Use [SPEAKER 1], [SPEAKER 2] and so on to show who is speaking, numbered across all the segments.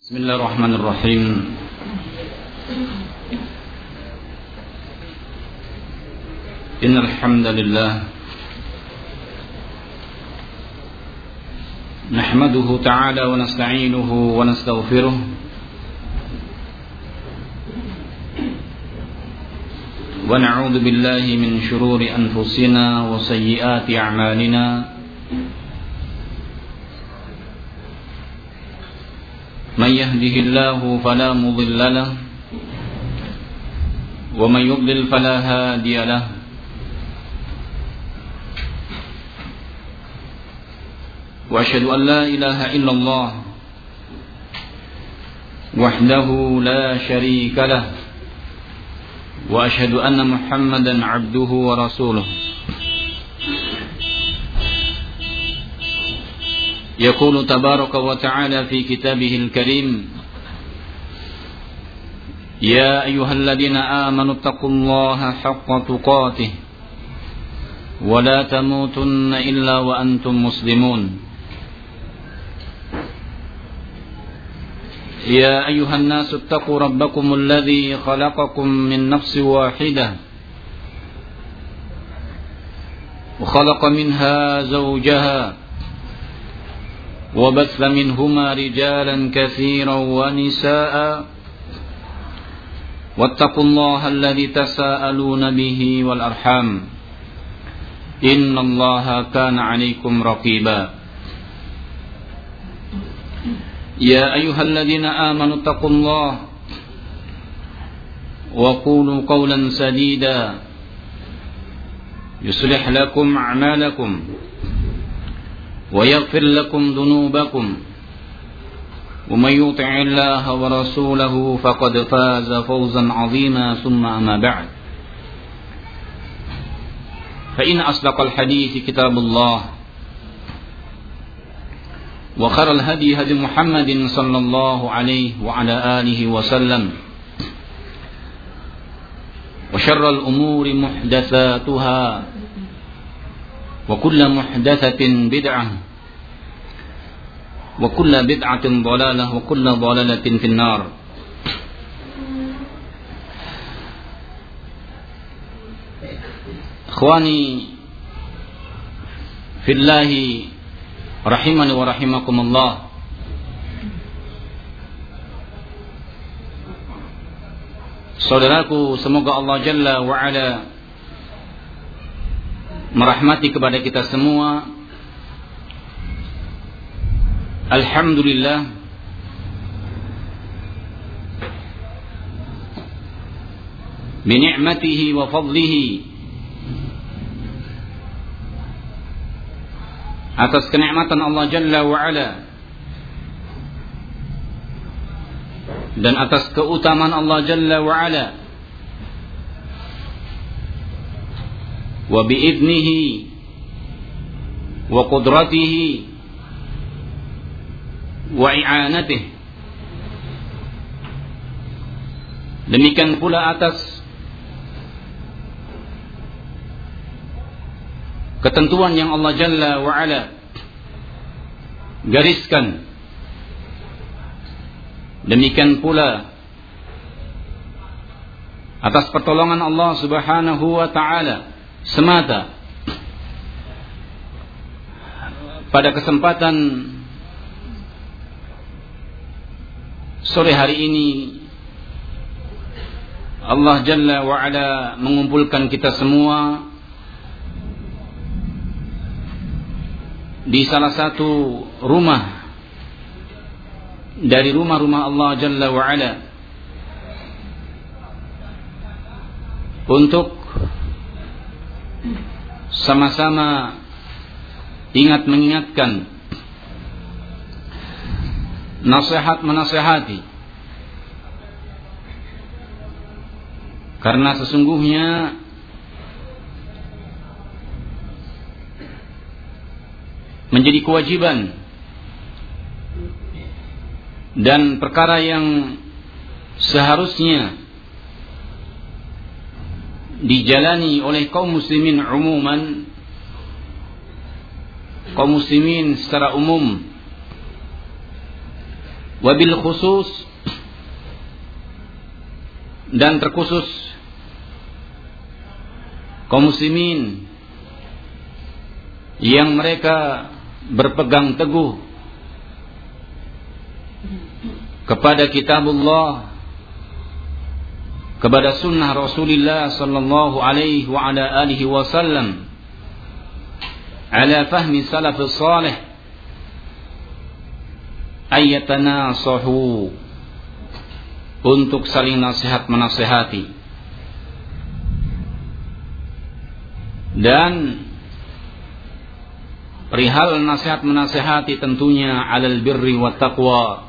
[SPEAKER 1] Bismillahirrahmanirrahim. Innal hamdalillah nahmaduhu ta'ala wa nasta'inuhu wa nastaghfiruh wa na'udzu billahi min shururi anfusina wa sayyiati a'malina. من يهده الله فلا مضل له ومن يضلل فلا هادي له وأشهد أن لا إله إلا الله وحده لا شريك له وأشهد أن محمدا عبده ورسوله. يقول تبارك وتعالى في كتابه الكريم: يا أيها الذين آمنوا اتقوا الله حق تقاته ولا تموتن إلا وأنتم مسلمون. يا أيها الناس اتقوا ربكم الذي خلقكم من نفس واحدة وخلق منها زوجها وبث منهما رجالا كثيرا ونساء واتقوا الله الذي تساءلون به والأرحام إن الله كان عليكم رقيبا. يا أيها الذين آمنوا اتقوا الله وقولوا قولا سديدا يصلح لكم أعمالكم ويغفر لكم ذنوبكم ومن يطع الله ورسوله فقد فاز فوزا عظيما. ثم أما بعد فإن أصدق الحديث كتاب الله وخير الهدي هدي محمد صلى الله عليه وعلى آله وسلم وشر الأمور محدثاتها وكل محدثة بدعة وكل بدعة ضلالة وكل ضلالة في النار. إخواني في الله rahimani wa rahimakumullah. Saudaraku, semoga Allah Jalla wa Ala merahmati kepada kita semua. Alhamdulillah, bi ni'matihi wa fadlihi, atas kenikmatan Allah Jalla wa Ala dan atas keutamaan Allah Jalla wa Ala, wa bi'idnihi wa qudratihi wa i'anatihi. Demikian pula atas ketentuan yang Allah Jalla wa Ala gariskan. Demikian pula atas pertolongan Allah Subhanahu wa ta'ala semata. Pada kesempatan sore hari ini Allah Jalla wa Ala mengumpulkan kita semua di salah satu rumah dari rumah-rumah Allah Jalla wa Ala untuk sama-sama mengingatkan, nasihat menasihati, karena sesungguhnya menjadi kewajiban dan perkara yang seharusnya dijalani oleh kaum muslimin umuman, kaum muslimin secara umum, wabil khusus, dan terkhusus kaum muslimin yang mereka berpegang teguh kepada kitabullah, kepada sunnah Rasulullah sallallahu alaihi wa ala alihi wasallam, ala fahmi salafus salih, ayatanasahu, untuk saling nasihat menasihati, dan perihal nasihat menasihati tentunya alal birri wat taqwa,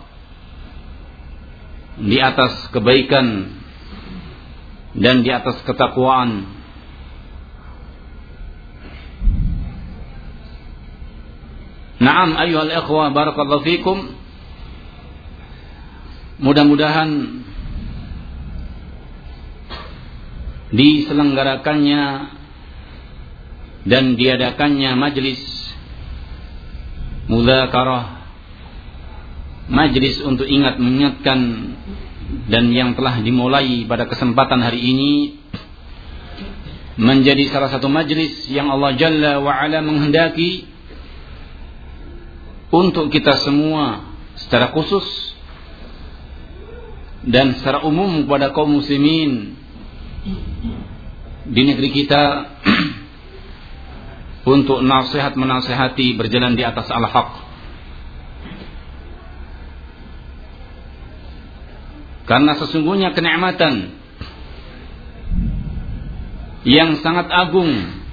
[SPEAKER 1] di atas kebaikan dan di atas ketakwaan. Naam ayyuhal ikhwah, barakallahu fikum. Mudah-mudahan diselenggarakannya dan diadakannya majlis mudzakarah, majlis untuk mengingatkan, dan yang telah dimulai pada kesempatan hari ini menjadi salah satu majlis yang Allah Jalla wa Ala menghendaki untuk kita semua secara khusus dan secara umum kepada kaum muslimin di negeri kita untuk nasihat menasihati berjalan di atas al-haq. Karena sesungguhnya kenikmatan yang sangat agung,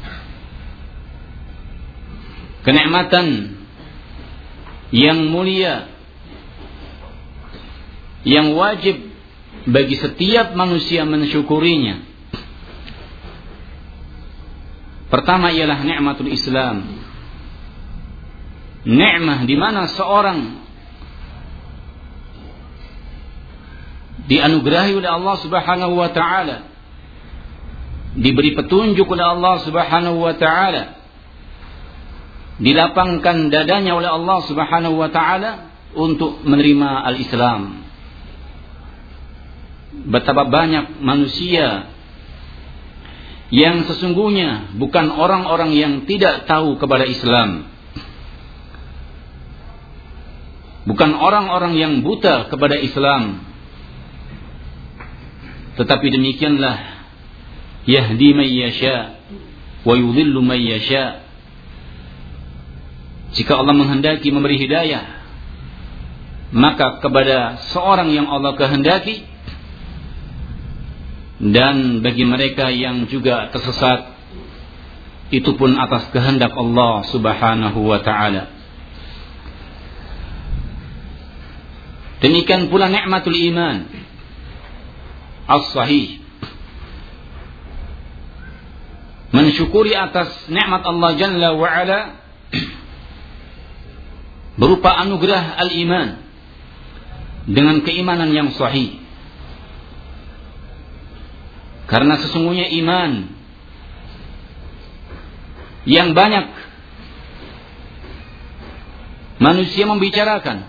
[SPEAKER 1] kenikmatan yang mulia, yang wajib bagi setiap manusia mensyukurinya. Pertama ialah nikmatul Islam. Nikmah di mana seorang dianugerahi oleh Allah Subhanahu wa taala, diberi petunjuk oleh Allah Subhanahu wa taala, dilapangkan dadanya oleh Allah Subhanahu wa taala untuk menerima al-Islam. Betapa banyak manusia yang sesungguhnya bukan orang-orang yang tidak tahu kepada Islam, bukan orang-orang yang buta kepada Islam, tetapi demikianlah yahdi man yasha wa yudhillu man yasha. Jika Allah menghendaki memberi hidayah, maka kepada seorang yang Allah kehendaki, dan bagi mereka yang juga tersesat, itu pun atas kehendak Allah Subhanahu wa ta'ala. Demikian pula nikmatul iman as-sahih, mensyukuri atas nikmat Allah Jalla wa Ala berupa anugerah al-iman dengan keimanan yang sahih. Karena sesungguhnya iman yang banyak manusia membicarakan,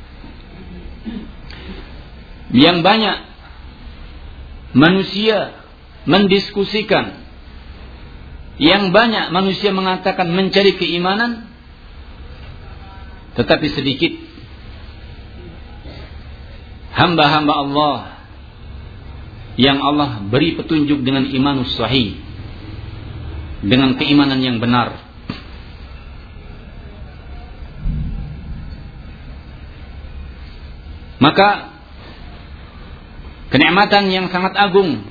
[SPEAKER 1] yang banyak manusia mendiskusikan, yang banyak manusia mengatakan mencari keimanan, tetapi sedikit hamba-hamba Allah yang Allah beri petunjuk dengan imanus sahih, dengan keimanan yang benar. Maka kenikmatan yang sangat agung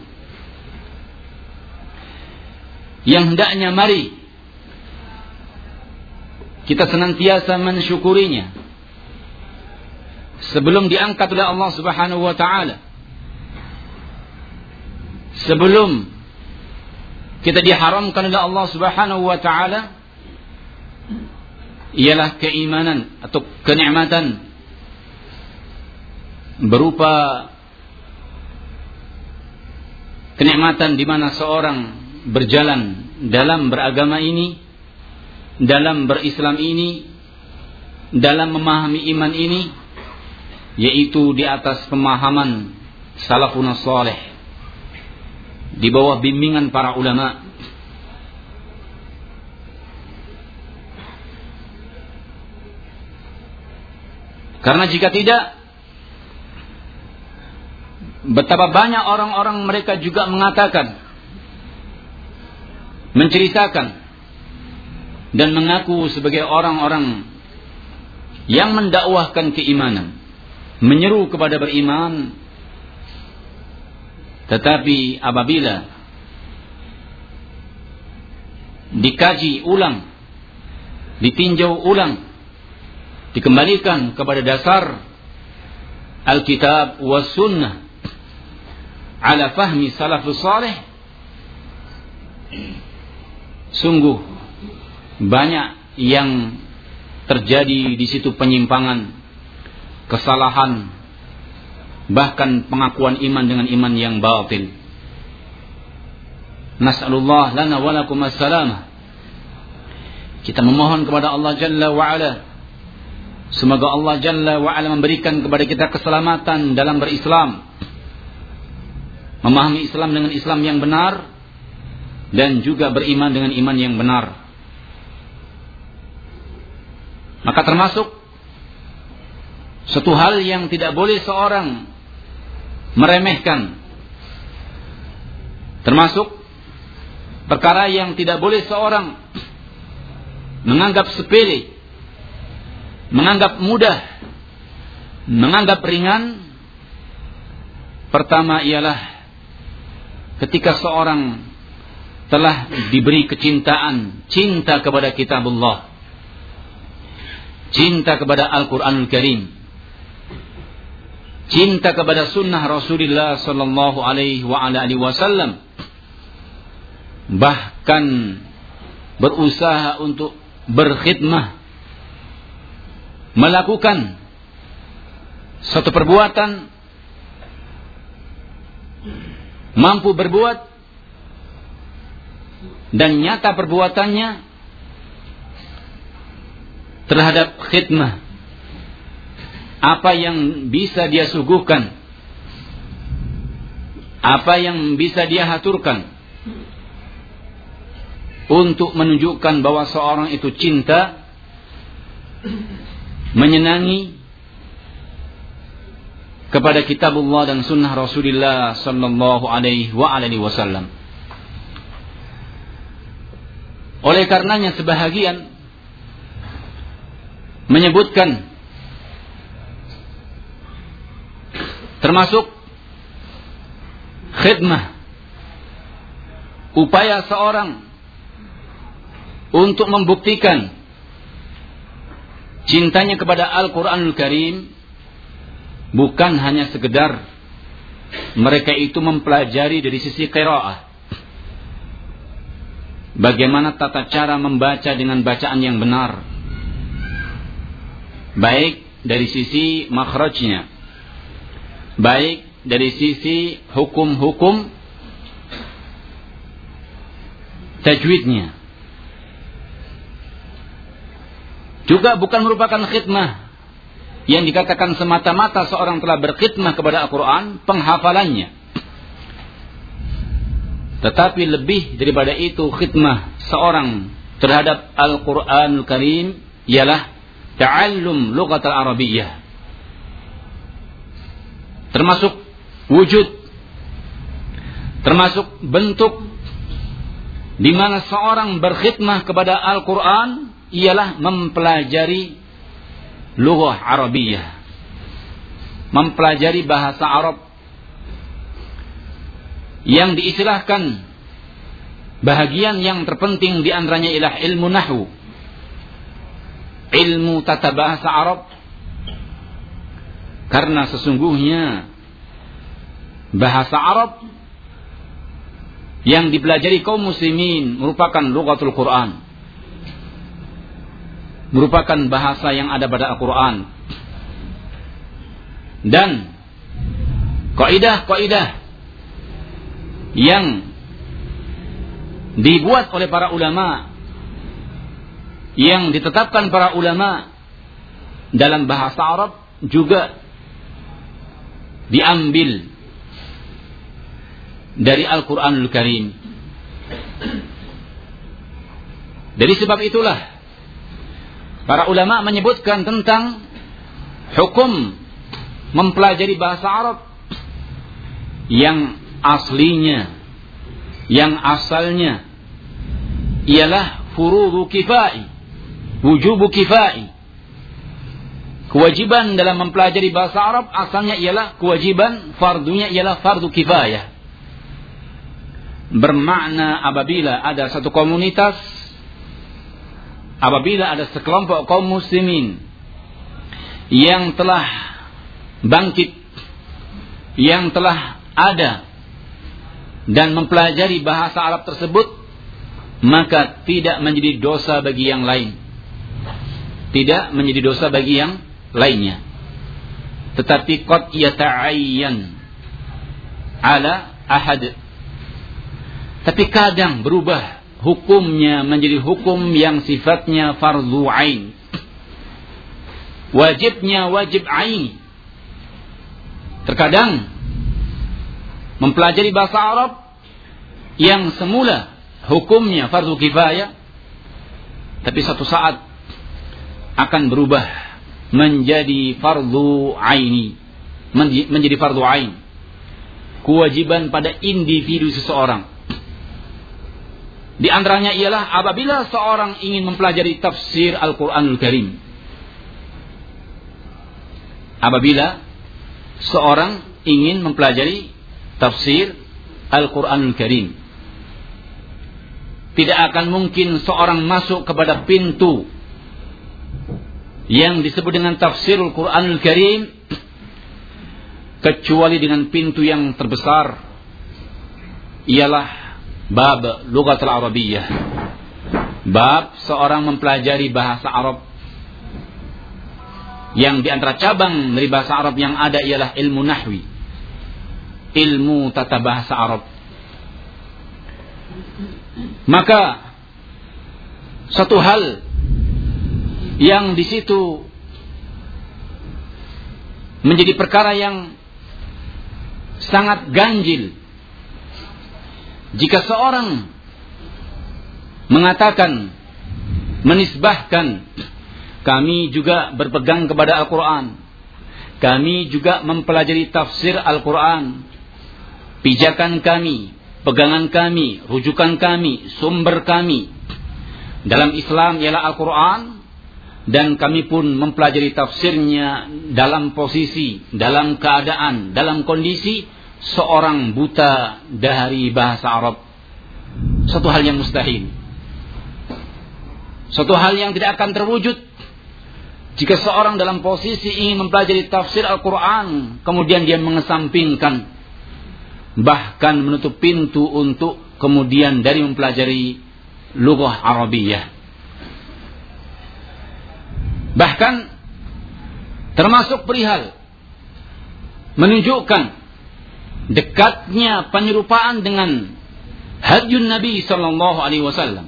[SPEAKER 1] yang hendaknya mari kita senantiasa mensyukurinya sebelum diangkat oleh Allah Subhanahu wa ta'ala, sebelum kita diharamkan oleh Allah Subhanahu wa ta'ala, ialah keimanan atau kenikmatan berupa kenikmatan di mana seorang berjalan dalam beragama ini, dalam berislam ini, dalam memahami iman ini, yaitu di atas pemahaman salafun salih, di bawah bimbingan para ulama. Karena jika tidak, betapa banyak orang-orang mereka juga mengatakan, menceritakan, dan mengaku sebagai orang-orang yang mendakwahkan keimanan, menyeru kepada beriman. Tetapi apabila dikaji ulang, ditinjau ulang, dikembalikan kepada dasar Alkitab was sunnah ala fahmi salafus salih, sungguh banyak yang terjadi di situ penyimpangan, kesalahan, bahkan pengakuan iman dengan iman yang batil. Nas'alullah lana wa lakum as-salamah. Kita memohon kepada Allah Jalla wa Ala, semoga Allah Jalla wa Ala memberikan kepada kita keselamatan dalam berislam, memahami Islam dengan Islam yang benar, dan juga beriman dengan iman yang benar. Maka termasuk satu hal yang tidak boleh seorang meremehkan, termasuk perkara yang tidak boleh seorang menganggap sepele, menganggap mudah, menganggap ringan. Pertama ialah ketika seorang telah diberi kecintaan, cinta kepada kitabullah, cinta kepada Al-Quranul Karim, cinta kepada sunnah Rasulullah sallallahu alaihi wasallam, bahkan berusaha untuk berkhidmah, melakukan suatu perbuatan, mampu berbuat, dan nyata perbuatannya terhadap khidmah, apa yang bisa dia suguhkan, apa yang bisa dia haturkan untuk menunjukkan bahwa seorang itu cinta, menyenangi kepada kitabullah dan sunnah Rasulullah sallallahu alaihi wasallam. Oleh karenanya sebahagian menyebutkan termasuk khidmah, upaya seorang untuk membuktikan cintanya kepada Al-Quranul Karim, bukan hanya sekedar mereka itu mempelajari dari sisi qiraah, bagaimana tata cara membaca dengan bacaan yang benar, baik dari sisi makhrajnya, baik dari sisi hukum-hukum tajwidnya. Juga bukan merupakan khidmah yang dikatakan semata-mata seorang telah berkhidmah kepada Al-Quran, penghafalannya. Tetapi lebih daripada itu, khidmah seorang terhadap Al-Quranul Karim ialah ta'allum lughat al-Arabiyyah, termasuk wujud, termasuk bentuk di mana seorang berkhidmah kepada Al-Quran ialah mempelajari lughah Arabiyyah, mempelajari bahasa Arab yang diistilahkan bahagian yang terpenting di antaranya ialah ilmu nahwu, ilmu tata bahasa Arab. Karena sesungguhnya bahasa Arab yang dipelajari kaum muslimin merupakan lughatul Quran, merupakan bahasa yang ada pada Al-Quran. Dan kaidah-kaidah yang dibuat oleh para ulama, yang ditetapkan para ulama dalam bahasa Arab juga diambil dari Al-Quranul Karim. Dari sebab itulah para ulama menyebutkan tentang hukum mempelajari bahasa Arab yang aslinya, yang asalnya ialah furudhu kifai, wujubu kifai. Kewajiban dalam mempelajari bahasa Arab asalnya ialah kewajiban, fardunya ialah fardu kifayah. Bermakna apabila ada satu komunitas, apabila ada sekelompok kaum muslimin yang telah bangkit, yang telah ada dan mempelajari bahasa Arab tersebut, maka tidak menjadi dosa bagi yang lain. Tidak menjadi dosa bagi yang lainnya. Tetapi qad yata'ayyan ala ahad. Tapi kadang berubah hukumnya menjadi hukum yang sifatnya fardhu ain. Wajibnya wajib ain. Terkadang mempelajari bahasa Arab yang semula hukumnya fardhu kifayah, tapi satu saat akan berubah menjadi fardhu aini, menjadi fardhu ain, kewajiban pada individu seseorang. Di antaranya ialah apabila seorang ingin mempelajari tafsir Al-Quranul Karim. Apabila seorang ingin mempelajari tafsir Al-Quranul Karim, tidak akan mungkin seorang masuk kepada pintu yang disebut dengan tafsirul Quranul Karim kecuali dengan pintu yang terbesar, ialah bab lughatul Arabiyyah. Bab seorang mempelajari bahasa Arab, yang di antara cabang dari bahasa Arab yang ada ialah ilmu nahwi, ilmu tata bahasa Arab. Maka satu hal yang di situ menjadi perkara yang sangat ganjil jika seorang mengatakan, menisbahkan, kami juga berpegang kepada Al-Quran, kami juga mempelajari tafsir Al-Quran, pijakan kami, pegangan kami, rujukan kami, sumber kami dalam Islam ialah Al-Quran, dan kami pun mempelajari tafsirnya dalam posisi, dalam keadaan, dalam kondisi seorang buta dari bahasa Arab. Suatu hal yang mustahil, suatu hal yang tidak akan terwujud jika seorang dalam posisi ingin mempelajari tafsir Al-Quran kemudian dia mengesampingkan, bahkan menutup pintu untuk kemudian dari mempelajari lughah Arabiyyah. Bahkan termasuk perihal menunjukkan dekatnya penyerupaan dengan hadyun Nabi sallallahu alaihi wasallam,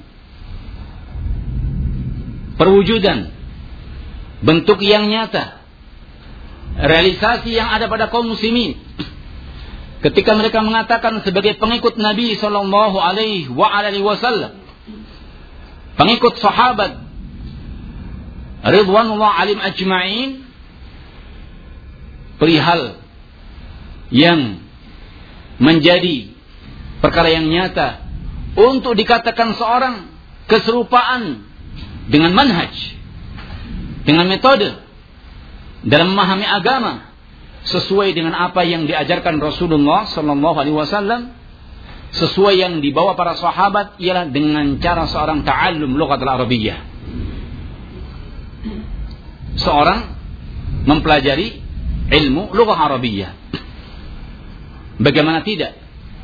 [SPEAKER 1] perwujudan bentuk yang nyata, realisasi yang ada pada kaum muslimin ketika mereka mengatakan sebagai pengikut Nabi sallallahu alaihi wasallam, pengikut sahabat ridwanullah alim ajma'in, perihal yang menjadi perkara yang nyata untuk dikatakan seorang keserupaan dengan manhaj, dengan metode dalam memahami agama sesuai dengan apa yang diajarkan Rasulullah sallallahu alaihi wasallam, sesuai yang dibawa para sahabat, ialah dengan cara seorang ta'allum lughatul Arabiyyah. Seorang mempelajari ilmu lughah Arabiyyah. Bagaimana tidak?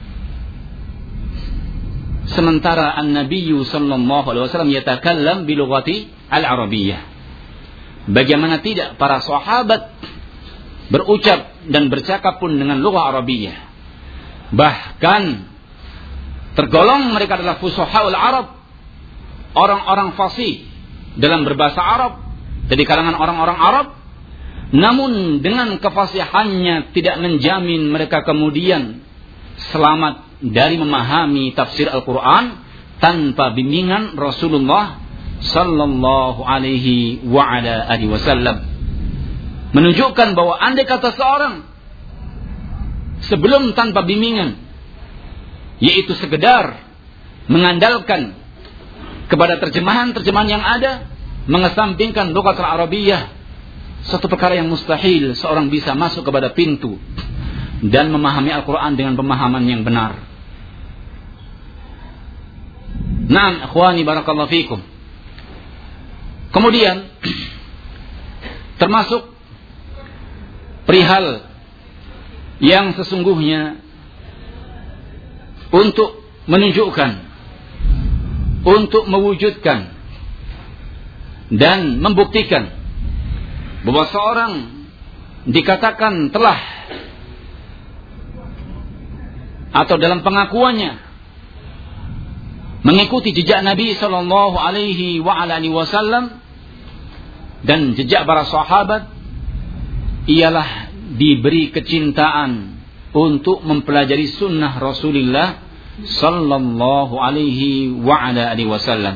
[SPEAKER 1] Sementara an-Nabiyyu sallallahu alaihi wasallam yatakallam bi lughati al-Arabiyyah. Bagaimana tidak para sahabat berucap dan bercakap pun dengan lughah Arabiyyah. Bahkan tergolong mereka adalah fusahaul Arab, orang-orang fasih dalam berbahasa Arab dari kalangan orang-orang Arab. Namun dengan kefasihannya tidak menjamin mereka kemudian selamat dari memahami tafsir Al-Quran tanpa bimbingan Rasulullah sallallahu alaihi wa ala alihi wasallam. Menunjukkan bahwa andai kata seorang sebelum tanpa bimbingan, yaitu sekedar mengandalkan kepada terjemahan-terjemahan yang ada, mengesampingkan lughat al-Arabiyyah, satu perkara yang mustahil seorang bisa masuk kepada pintu dan memahami Al-Quran dengan pemahaman yang benar. Naam, ikhwani barakallahu fikum. Kemudian termasuk perihal yang sesungguhnya untuk menunjukkan, untuk mewujudkan dan membuktikan bahwa seorang dikatakan telah atau dalam pengakuannya mengikuti jejak Nabi sallallahu alaihi wa alihi wasallam dan jejak para sahabat, ialah diberi kecintaan untuk mempelajari sunnah Rasulullah sallallahu alaihi wa ala alihi wasallam.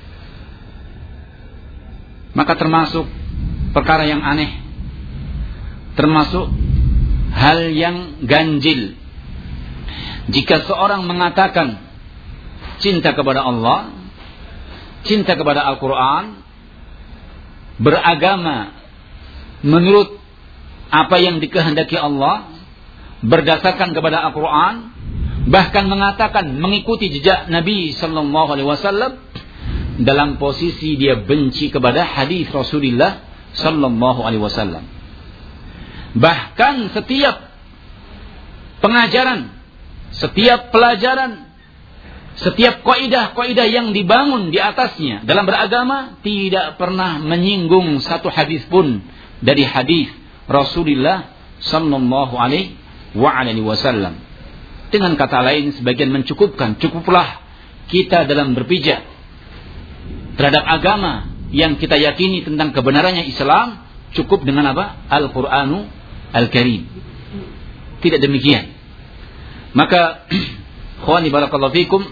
[SPEAKER 1] Maka termasuk perkara yang aneh, termasuk hal yang ganjil, jika seorang mengatakan cinta kepada Allah, cinta kepada Al-Quran, beragama menurut apa yang dikehendaki Allah, berdasarkan kepada Al-Quran, bahkan mengatakan mengikuti jejak Nabi sallallahu alaihi wasallam, dalam posisi dia benci kepada hadis Rasulullah sallallahu alaihi wasallam. Bahkan setiap pengajaran, setiap pelajaran, setiap kaidah-kaidah yang dibangun di atasnya dalam beragama tidak pernah menyinggung satu hadis pun dari hadis Rasulullah sallallahu alaihi wasallam. Dengan kata lain, sebagian mencukupkan, cukuplah kita dalam berpijak terhadap agama yang kita yakini tentang kebenarannya Islam, cukup dengan apa? Al-Qur'anu Al-Karim. Tidak demikian. Maka khawani barakallahu fikum,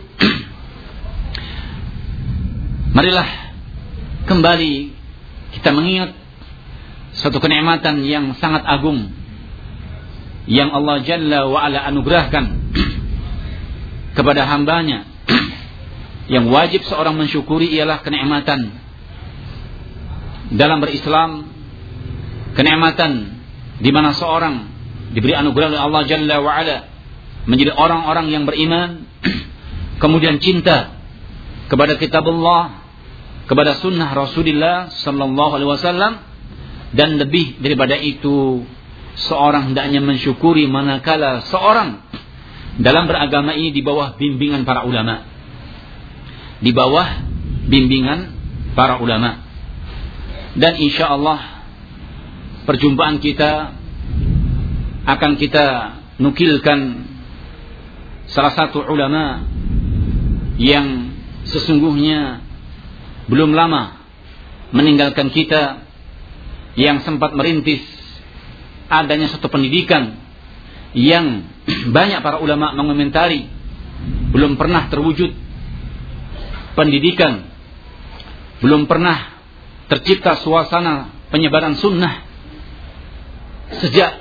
[SPEAKER 1] marilah kembali kita mengingat satu kenikmatan yang sangat agung yang Allah Jalla wa Ala anugerahkan kepada hambanya. Yang wajib seorang mensyukuri ialah kenikmatan dalam berislam, kenikmatan di mana seorang diberi anugerah oleh Allah Jalla wa Ala menjadi orang-orang yang beriman, kemudian cinta kepada kitabullah, kepada sunnah Rasulullah sallallahu alaihi wasallam, dan lebih daripada itu seorang hendaknya mensyukuri manakala seorang dalam beragama ini di bawah bimbingan para ulama, di bawah bimbingan para ulama. Dan insyaallah perjumpaan kita akan kita nukilkan salah satu ulama yang sesungguhnya belum lama meninggalkan kita, yang sempat merintis adanya satu pendidikan yang banyak para ulama mengomentari belum pernah terwujud pendidikan, belum pernah tercipta suasana penyebaran sunnah sejak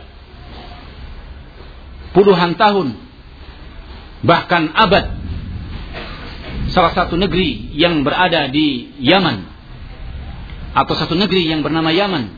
[SPEAKER 1] puluhan tahun, bahkan abad. Salah satu negeri yang berada di Yaman, atau satu negeri yang bernama Yaman,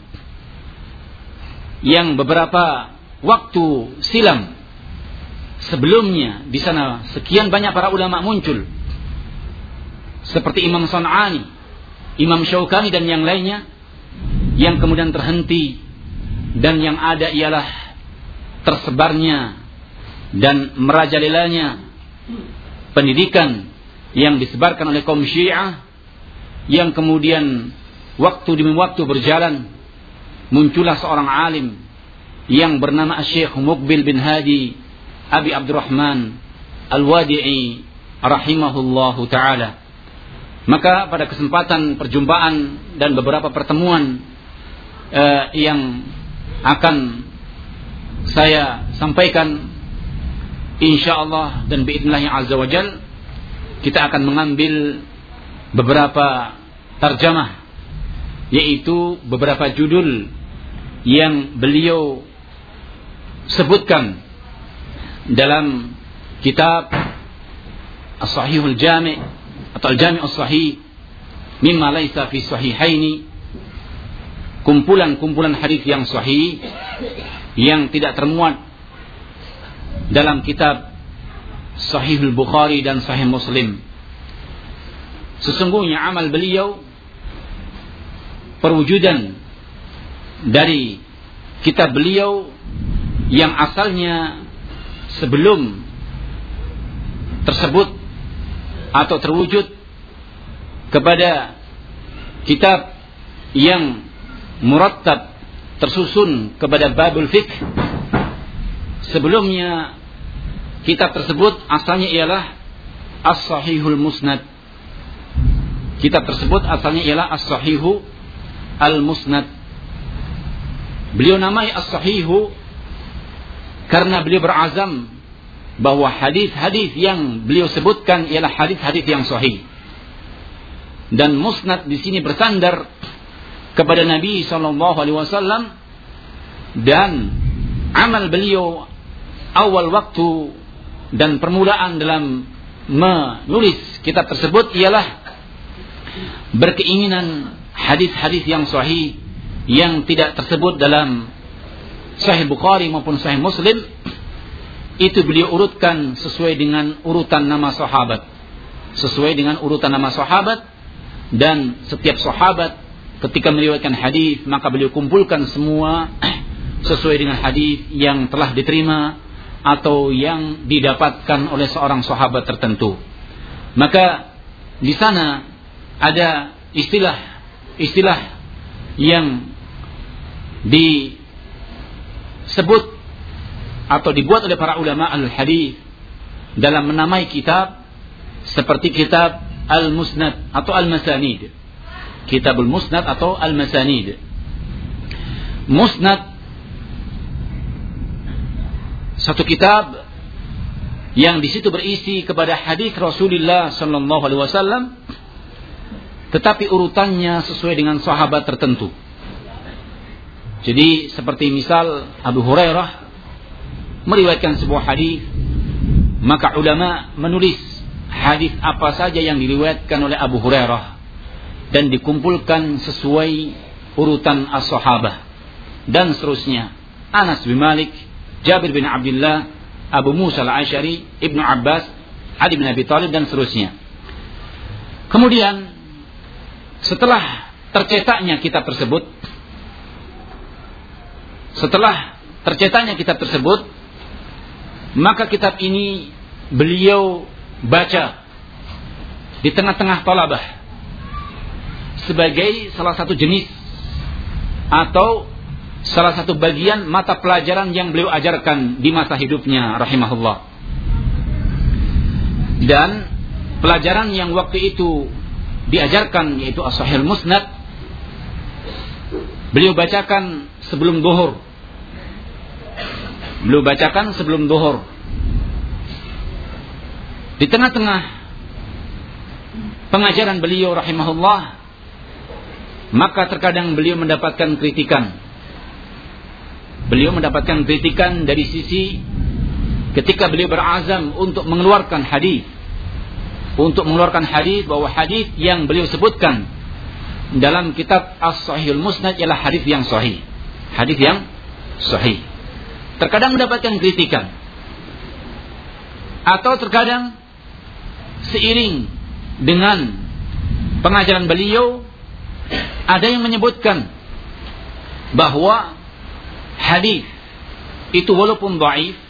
[SPEAKER 1] yang beberapa waktu silam sebelumnya di sana sekian banyak para ulama muncul, seperti Imam San'ani, Imam Syaukani dan yang lainnya, yang kemudian terhenti, dan yang ada ialah tersebarnya dan merajalelanya pendidikan yang disebarkan oleh kaum Syiah, yang kemudian waktu demi waktu berjalan muncullah seorang alim yang bernama Syekh Muqbil bin Hadi Abi Abdurrahman Al-Wadi'i rahimahullahu ta'ala. Maka pada kesempatan perjumpaan dan beberapa pertemuan yang akan saya sampaikan insyaallah, dan biidznillah azza wajal kita akan mengambil beberapa tarjamah, yaitu beberapa judul yang beliau sebutkan dalam kitab As-Sahihul Jami' atau Al-Jami' As-Sahih mimma laisa fi sahihaini, kumpulan-kumpulan hadis yang sahih yang tidak termuat dalam kitab Sahihul Bukhari dan Sahih Muslim. Sesungguhnya amal beliau, perwujudan dari kitab beliau yang asalnya sebelum tersebut atau terwujud kepada kitab yang murattab, tersusun kepada babul fiqh. Sebelumnya kitab tersebut asalnya ialah As-Sahihul Musnad. Kitab tersebut asalnya ialah As-Sahihu Al-Musnad. Beliau namai As-Sahihu karena beliau berazam bahwa hadis-hadis yang beliau sebutkan ialah hadis-hadis yang sahih. Dan musnad di sini bersandar kepada Nabi SAW, dan amal beliau awal waktu dan permulaan dalam menulis kitab tersebut ialah berkeinginan hadis-hadis yang sahih yang tidak tersebut dalam Sahih Bukhari maupun Sahih Muslim itu beliau urutkan sesuai dengan urutan nama sahabat. Sesuai dengan urutan nama sahabat, dan setiap sahabat ketika meriwayatkan hadis maka beliau kumpulkan semua sesuai dengan hadis yang telah diterima atau yang didapatkan oleh seorang sahabat tertentu. Maka di sana ada istilah yang disebut atau dibuat oleh para ulama al-hadis dalam menamai kitab seperti kitab al-musnad atau al-masanid. Kitabul musnad atau al-masanid. Musnad, satu kitab yang di situ berisi kepada hadis Rasulullah sallallahu alaihi wasallam, tetapi urutannya sesuai dengan sahabat tertentu. Jadi seperti misal Abu Hurairah meriwayatkan sebuah hadis, maka ulama menulis hadis apa saja yang diriwayatkan oleh Abu Hurairah dan dikumpulkan sesuai urutan as-sahabah dan seterusnya. Anas bin Malik, Jabir bin Abdullah, Abu Musa al-Asy'ari, Ibnu Abbas, Ali bin Abi Thalib dan seterusnya. Kemudian setelah tercetaknya kitab tersebut, maka kitab ini beliau baca di tengah-tengah talabah sebagai salah satu jenis atau salah satu bagian mata pelajaran yang beliau ajarkan di masa hidupnya rahimahullah. Dan pelajaran yang waktu itu diajarkan yaitu As-Sahihul Musnad beliau bacakan sebelum zuhur. Di tengah-tengah pengajaran beliau rahimahullah, maka terkadang beliau mendapatkan kritikan. Beliau mendapatkan kritikan dari sisi ketika beliau berazam untuk mengeluarkan hadis. Bahwa hadis yang beliau sebutkan dalam kitab As-Sahihul Musnad ialah hadis yang sahih. Terkadang mendapatkan kritikan, atau terkadang seiring dengan pengajaran beliau ada yang menyebutkan bahwa hadis itu walaupun dhaif,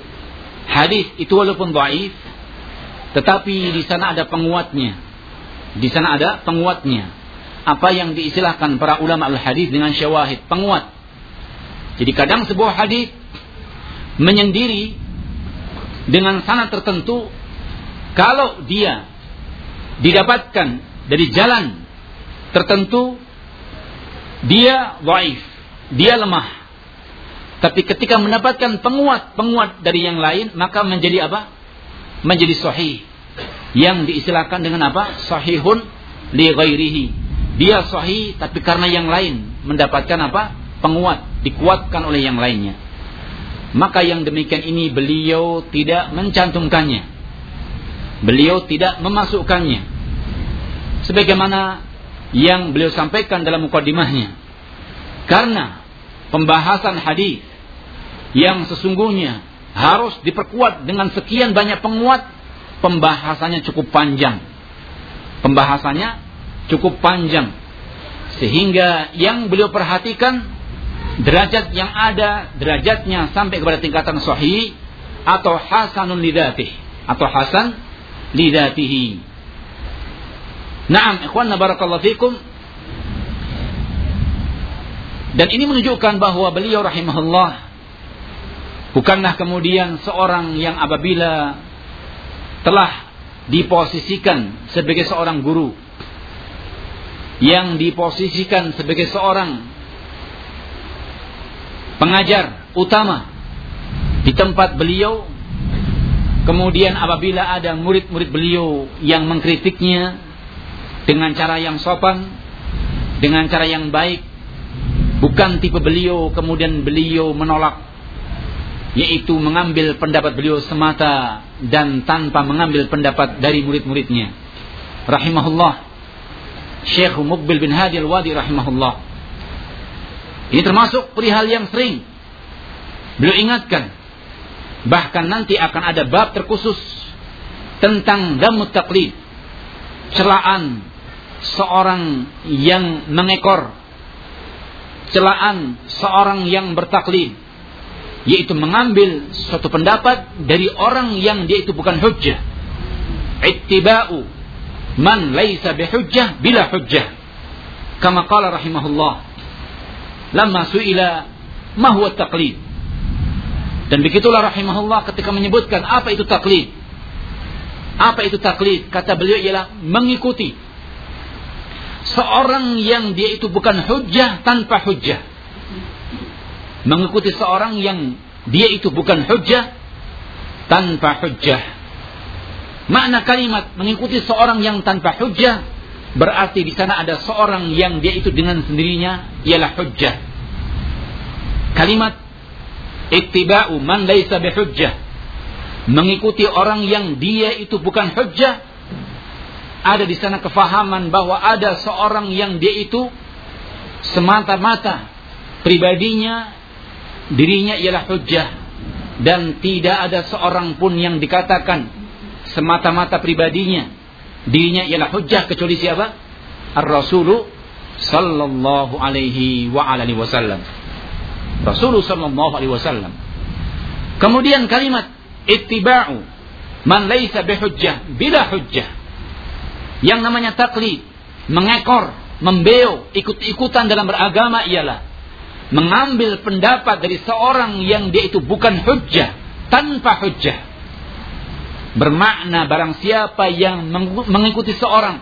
[SPEAKER 1] tetapi di sana ada penguatnya. Apa yang diistilahkan para ulama al-hadis dengan syawahid, penguat. Jadi kadang sebuah hadis menyendiri dengan sanad tertentu, kalau dia didapatkan dari jalan tertentu, dia dhaif, dia lemah. Tapi ketika mendapatkan penguat dari yang lain, maka menjadi apa? Menjadi sahih. Yang diistilahkan dengan apa? Sahihun li ghairihi. Dia sahih tapi karena yang lain mendapatkan apa? Penguat, dikuatkan oleh yang lainnya. Maka yang demikian ini beliau tidak mencantumkannya. Beliau tidak memasukkannya. Sebagaimana yang beliau sampaikan dalam mukaddimahnya. Karena pembahasan hadis yang sesungguhnya harus diperkuat dengan sekian banyak penguat, pembahasannya cukup panjang. Pembahasannya cukup panjang. Sehingga yang beliau perhatikan, derajat yang ada, derajatnya sampai kepada tingkatan sahih atau hasanun lidatih, atau hasan lidatihi. Naam, ikhwanna barakallahu fikum. Dan ini menunjukkan bahwa beliau rahimahullah bukanlah kemudian seorang yang apabila telah diposisikan sebagai seorang guru, yang diposisikan sebagai seorang pengajar utama di tempat beliau, kemudian apabila ada murid-murid beliau yang mengkritiknya dengan cara yang sopan, dengan cara yang baik, bukan tipe beliau kemudian beliau menolak, yaitu mengambil pendapat beliau semata dan tanpa mengambil pendapat dari murid-muridnya. Rahimahullah Syekh Muqbil bin Hadi Al-Wadi rahimahullah. Ini termasuk perihal yang sering beliau ingatkan. Bahkan nanti akan ada bab terkhusus tentang dhammut taqlid, celaan seorang yang mengekor, celaan seorang yang bertaklid, yaitu mengambil suatu pendapat dari orang yang dia itu bukan hujjah. Ittiba'u man laisa bihujjah bila hujjah. Kama qala rahimahullah lamma su'ila ma huwa taqlid. Dan begitulah rahimahullah ketika menyebutkan apa itu taklid. Apa itu taklid? Kata beliau ialah mengikuti seorang yang dia itu bukan hujjah tanpa hujjah. Mengikuti seorang yang dia itu bukan hujjah tanpa hujjah. Makna kalimat mengikuti seorang yang tanpa hujjah berarti di sana ada seorang yang dia itu dengan sendirinya ialah hujjah. Kalimat ittiba'u man laisa bihujjah, mengikuti orang yang dia itu bukan hujjah, ada di sana kefahaman bahwa ada seorang yang dia itu semata-mata pribadinya, dirinya ialah hujjah, dan tidak ada seorang pun yang dikatakan semata-mata pribadinya, dirinya ialah hujjah kecuali siapa? Ar-Rasulu sallallahu alaihi wa alihi wasallam. Rasulullah sallallahu alaihi wasallam. Kemudian kalimat ittiba'u man laisa bihujjah bila hujjah. Yang namanya taklid, mengekor, membeo, ikut-ikutan dalam beragama ialah mengambil pendapat dari seorang yang dia itu bukan hujjah, tanpa hujjah. Bermakna barang siapa yang mengikuti seorang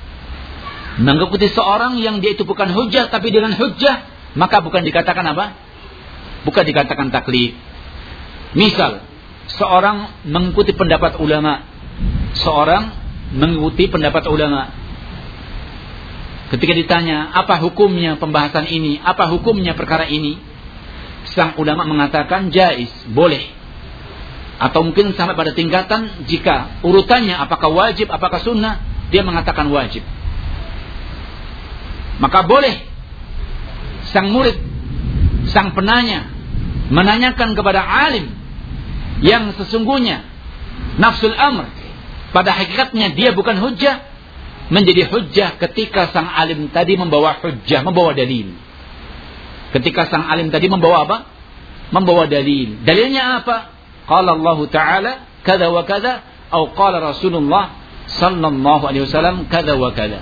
[SPEAKER 1] yang dia itu bukan hujjah tapi dengan hujjah, maka bukan dikatakan apa? Bukan dikatakan taklid. Misal seorang mengikuti pendapat ulama, ketika ditanya apa hukumnya pembahasan ini, apa hukumnya perkara ini, sang ulama mengatakan jaiz, boleh. Atau mungkin sampai pada tingkatan jika urutannya apakah wajib, apakah sunnah, dia mengatakan wajib. Maka boleh sang murid, sang penanya menanyakan kepada alim yang sesungguhnya nafsul amr pada hakikatnya dia bukan hujjah, menjadi hujjah ketika sang alim tadi membawa hujjah, membawa dalil. Ketika sang alim tadi membawa apa? Membawa dalil. Dalilnya apa? Qala Allah Ta'ala kada wa kada, atau qala Rasulullah sallallahu alaihi wasallam kada wa kada.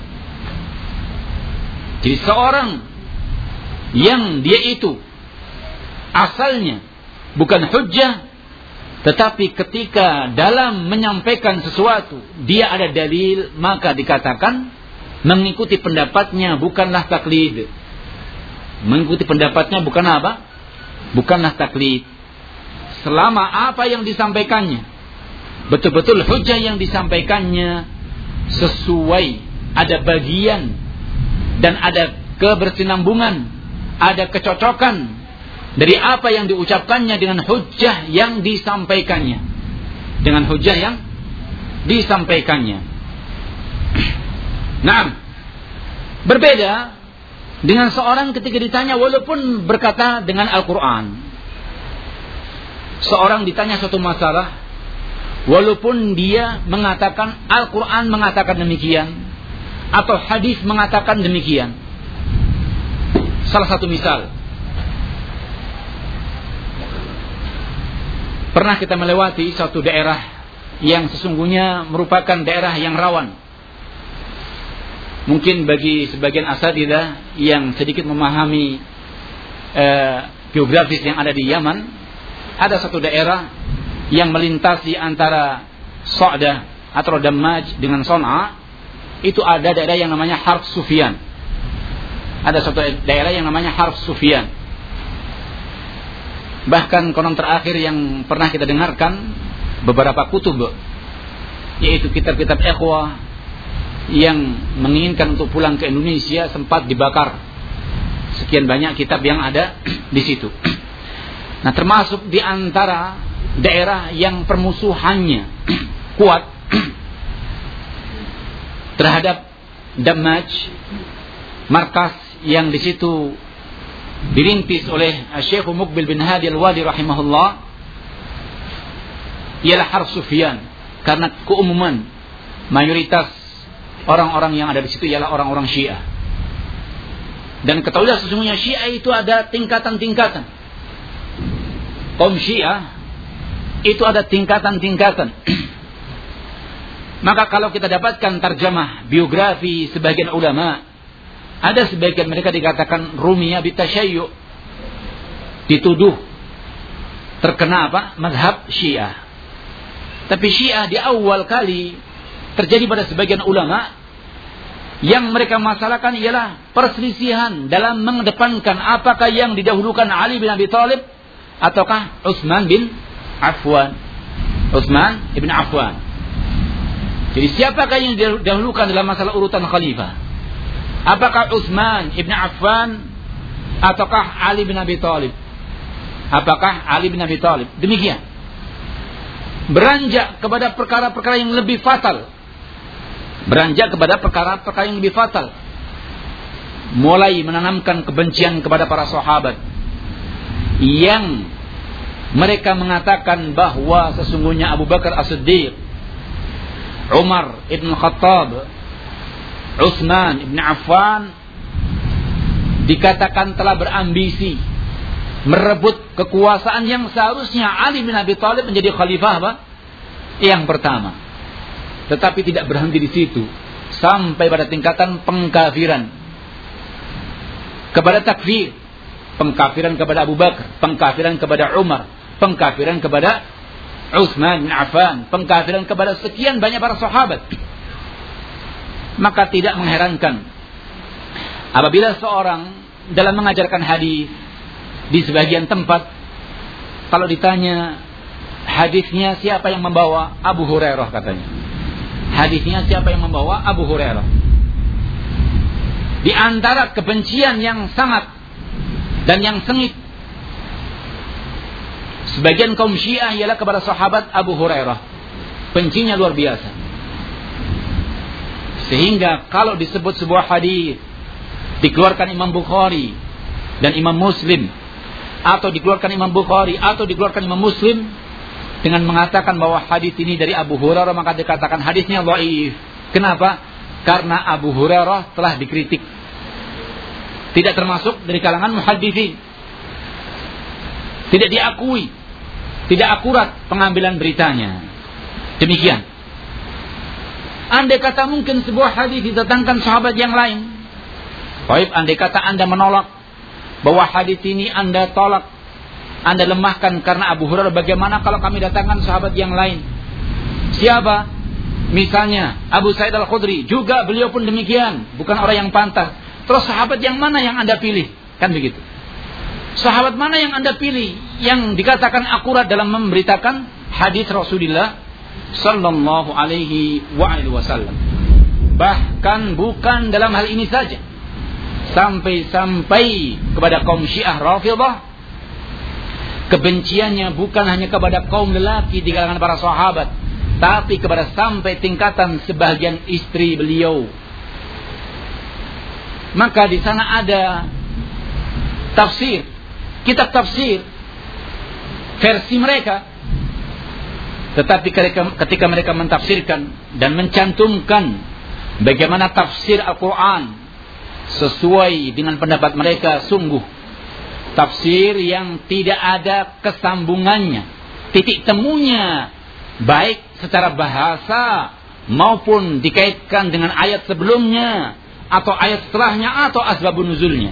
[SPEAKER 1] Jadi seorang yang dia itu asalnya bukan hujjah, tetapi ketika dalam menyampaikan sesuatu dia ada dalil, maka dikatakan mengikuti pendapatnya bukanlah taklid. Mengikuti pendapatnya bukan apa? bukanlah taklid. Selama apa yang disampaikannya betul-betul hujjah yang disampaikannya sesuai, ada bagian dan ada kebersinambungan, ada kecocokan dari apa yang diucapkannya dengan hujjah yang disampaikannya. Dengan hujjah yang disampaikannya. Nah, berbeda dengan seorang ketika ditanya walaupun berkata dengan Al-Quran. Seorang ditanya suatu masalah walaupun dia mengatakan Al-Quran mengatakan demikian atau hadis mengatakan demikian. Salah satu misal, pernah kita melewati suatu daerah yang sesungguhnya merupakan daerah yang rawan. Mungkin bagi sebagian asatidzah yang sedikit memahami geografis yang ada di Yaman, ada satu daerah yang melintasi antara Sa'dah atau Dammaj dengan Son'a. Itu ada daerah yang namanya Harf Sufyan. Ada satu daerah yang namanya Harf Sufyan. Bahkan konon terakhir yang pernah kita dengarkan, beberapa kutub, yaitu kitab-kitab ikhwah yang menginginkan untuk pulang ke Indonesia sempat dibakar. Sekian banyak kitab yang ada di situ. Nah, termasuk di antara daerah yang permusuhannya kuat terhadap Dammaj, markas yang di situ dirintis oleh Syekh Muqbil bin Hadi Al-Wadi rahimahullah, ialah Harf Sufyan. Karena keumuman mayoritas orang-orang yang ada di situ ialah orang-orang Syiah. Dan ketahuilah sesungguhnya Syiah itu ada tingkatan-tingkatan. Kaum Syiah itu ada tingkatan-tingkatan. Maka kalau kita dapatkan tarjamah biografi sebagian ulama, ada sebagian mereka dikatakan rumiyah bitasyayyu, dituduh terkena apa? Mazhab Syiah. Tapi Syiah di awal kali terjadi pada sebagian ulama yang mereka masalahkan ialah perselisihan dalam mengedepankan apakah yang didahulukan Ali bin Abi Thalib ataukah Utsman bin Affan. Utsman ibn Affan. Jadi siapakah yang didahulukan dalam masalah urutan khalifah? Apakah Utsman ibn Affan ataukah Ali bin Abi Thalib? Apakah Ali bin Abi Thalib? Demikian. Beranjak kepada perkara-perkara yang lebih fatal. Beranjak kepada perkara-perkara yang lebih fatal. Mulai menanamkan kebencian kepada para sahabat, yang mereka mengatakan bahwa sesungguhnya Abu Bakar As-Siddiq, Umar ibn Khattab, Utsman ibn Affan dikatakan telah berambisi merebut kekuasaan yang seharusnya Ali bin Abi Thalib menjadi khalifah apa? Yang pertama. Tetapi tidak berhenti di situ, sampai pada tingkatan pengkafiran kepada takfir, pengkafiran kepada Abu Bakar, pengkafiran kepada Umar, pengkafiran kepada Utsman bin Affan, pengkafiran kepada sekian banyak para sahabat. Maka tidak mengherankan apabila seorang dalam mengajarkan hadis di sebagian tempat, kalau ditanya hadisnya siapa yang membawa, Abu Hurairah katanya. Hadisnya siapa yang membawa, Abu Hurairah. Di antara kebencian yang sangat dan yang sengit sebagian kaum Syiah ialah kepada sahabat Abu Hurairah. Bencinya luar biasa. Sehingga kalau disebut sebuah hadis dikeluarkan Imam Bukhari dan Imam Muslim, atau dikeluarkan Imam Bukhari atau dikeluarkan Imam Muslim dengan mengatakan bahwa hadis ini dari Abu Hurairah, maka dikatakan hadisnya dhaif. Kenapa? Karena Abu Hurairah telah dikritik, tidak termasuk dari kalangan muhadditsin, tidak diakui, tidak akurat pengambilan beritanya. Demikian. Andai kata mungkin sebuah hadis didatangkan sahabat yang lain, baik, andai kata Anda menolak bahwa hadis ini Anda tolak, Anda lemahkan karena Abu Hurairah, bagaimana kalau kami datangkan sahabat yang lain? Siapa? Misalnya Abu Sa'id Al-Khudri, juga beliau pun demikian, bukan orang yang pantas. Terus sahabat yang mana yang Anda pilih? Kan begitu. Sahabat mana yang Anda pilih yang dikatakan akurat dalam memberitakan hadis Rasulullah sallallahu alaihi wasallam? Bahkan bukan dalam hal ini saja, sampai kepada kaum Syiah Rafidhah, kebenciannya bukan hanya kepada kaum lelaki di kalangan para sahabat, tapi kepada sampai tingkatan sebagian istri beliau. Maka di sana ada tafsir, kitab tafsir versi mereka. Tetapi ketika mereka mentafsirkan dan mencantumkan bagaimana tafsir Al-Quran sesuai dengan pendapat mereka, sungguh tafsir yang tidak ada kesambungannya, titik temunya, baik secara bahasa maupun dikaitkan dengan ayat sebelumnya atau ayat setelahnya atau asbabun nuzulnya.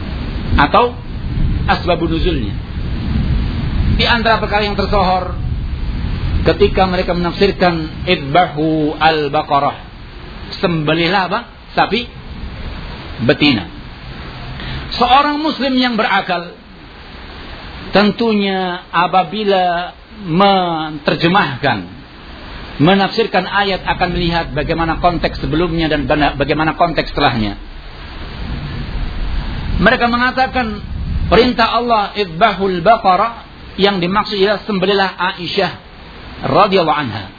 [SPEAKER 1] Di antara perkara yang tersohor ketika mereka menafsirkan idbahu al-baqarah, sembelihlah apa? Sapi betina. Seorang muslim yang berakal tentunya apabila menerjemahkan, menafsirkan ayat akan melihat bagaimana konteks sebelumnya dan bagaimana konteks setelahnya. Mereka mengatakan perintah Allah idbahul baqarah yang dimaksud ialah sembelihlah Aisyah radhiyallahu anha.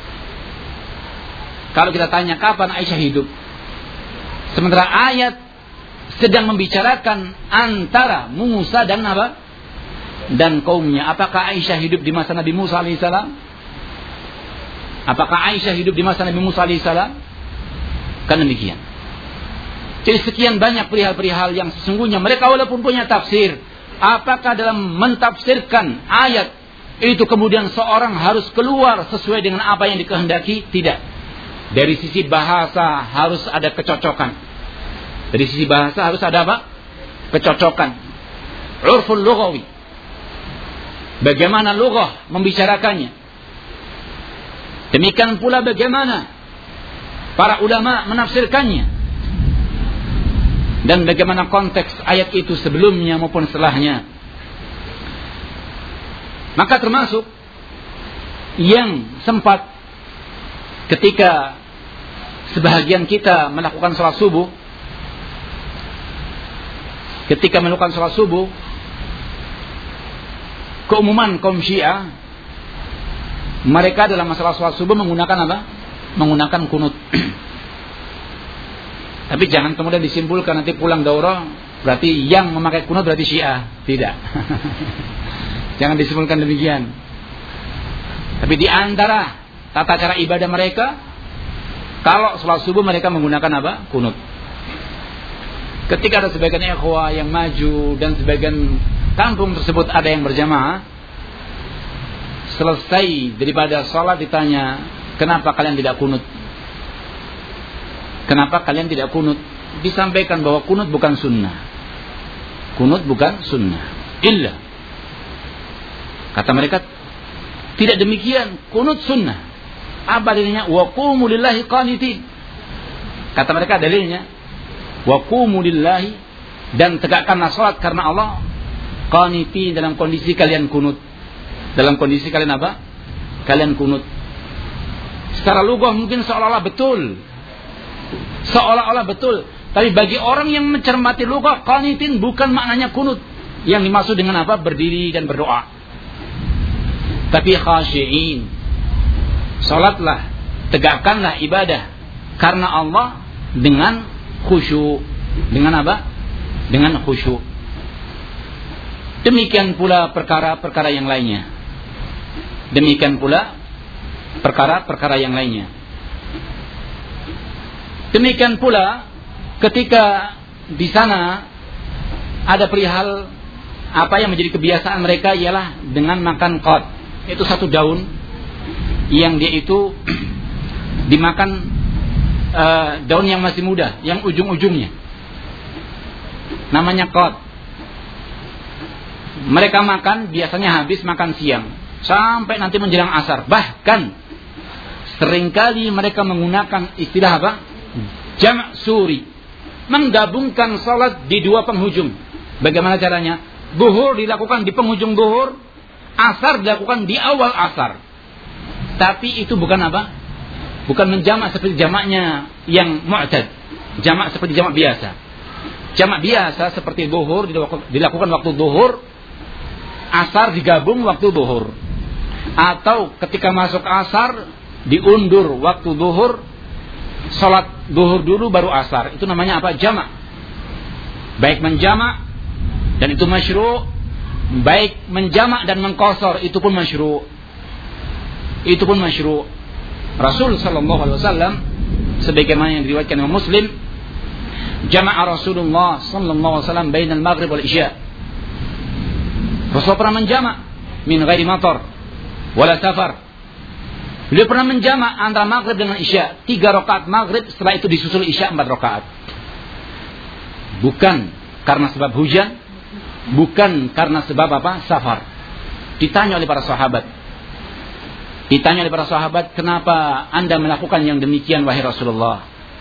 [SPEAKER 1] Kalau kita tanya kapan Aisyah hidup, sementara ayat sedang membicarakan antara Musa dan apa? Dan kaumnya. Apakah Aisyah hidup di masa Nabi Musa alaihissalam? Apakah Aisyah hidup di masa Nabi Musa alaihissalam? Kan demikian. Jadi sekian banyak perihal-perihal yang sesungguhnya mereka walaupun punya tafsir, apakah dalam mentafsirkan ayat itu kemudian seorang harus keluar sesuai dengan apa yang dikehendaki? Tidak. Dari sisi bahasa harus ada kecocokan. Dari sisi bahasa harus ada apa? Kecocokan. Urful lughawi. Bagaimana lughah membicarakannya? Demikian pula bagaimana para ulama menafsirkannya. Dan bagaimana konteks ayat itu sebelumnya maupun setelahnya. Maka termasuk yang sempat ketika sebahagian kita melakukan sholat subuh, keumuman kaum Syiah, mereka dalam masalah sholat subuh menggunakan apa? Menggunakan kunut. Tapi jangan kemudian disimpulkan nanti pulang daurah berarti yang memakai kunut berarti Syiah. Tidak. Jangan disimpulkan demikian. Tapi di antara tata cara ibadah mereka, kalau sholat subuh mereka menggunakan apa? Kunut. Ketika ada sebagian ikhwah yang maju dan sebagian kampung tersebut ada yang berjamaah, selesai daripada sholat ditanya, kenapa kalian tidak kunut? Kenapa kalian tidak kunut? Disampaikan bahwa kunut bukan sunnah. Kunut bukan sunnah. Illa. Kata mereka, tidak demikian. Kunut sunnah. Apa dalilnya? Wa qumu lillahi qanitin. Kata mereka dalilnya, wa qumu lillahi, dan tegakkanlah sholat karena Allah, qanitin, dalam kondisi kalian kunut. Dalam kondisi kalian apa? Kalian kunut. Secara lughah mungkin seolah-olah betul. Seolah-olah betul. Tapi bagi orang yang mencermati lughah, qanitin bukan maknanya kunut. Yang dimaksud dengan apa? Berdiri dan berdoa. Tapi khashi'in. Salatlah, tegakkanlah ibadah karena Allah dengan khusyuk. Dengan apa? Dengan khusyuk. Demikian pula perkara-perkara yang lainnya. Demikian pula perkara-perkara yang lainnya. Demikian pula ketika di sana ada perihal apa yang menjadi kebiasaan mereka ialah dengan makan qad. Itu satu daun yang dia itu dimakan, daun yang masih muda, yang ujung-ujungnya. Namanya qad. Mereka makan biasanya habis makan siang sampai nanti menjelang asar. Bahkan seringkali mereka menggunakan istilah apa? Jam' suri. Menggabungkan salat di dua penghujung. Bagaimana caranya? Zuhur dilakukan di penghujung zuhur, asar dilakukan di awal asar. Tapi itu bukan apa? Bukan menjamak seperti jamaknya yang mu'tad. Jamak seperti jamak biasa. Jamak biasa seperti zuhur dilakukan waktu zuhur, asar digabung waktu zuhur. Atau ketika masuk asar diundur waktu zuhur, salat zuhur dulu baru asar. Itu namanya apa? Jamak. Baik menjamak dan itu masyru', baik menjamak dan mengqasar itu pun masyru'. Itu pun masyru'. Rasul sallallahu alaihi wasallam sebagaimana yang diriwayatkan oleh Muslim, jama'a Rasulullah sallallahu alaihi wasallam bainal maghrib wal isya. Rasul pernah menjamak min ghairi matar wala safar. Beliau pernah menjamak antara maghrib dengan isya, 3 rakaat maghrib, setelah itu disusul isya 4 rakaat. Bukan karena sebab hujan, bukan karena sebab apa? Safar. Ditanya oleh para sahabat, kenapa Anda melakukan yang demikian wahai Rasulullah?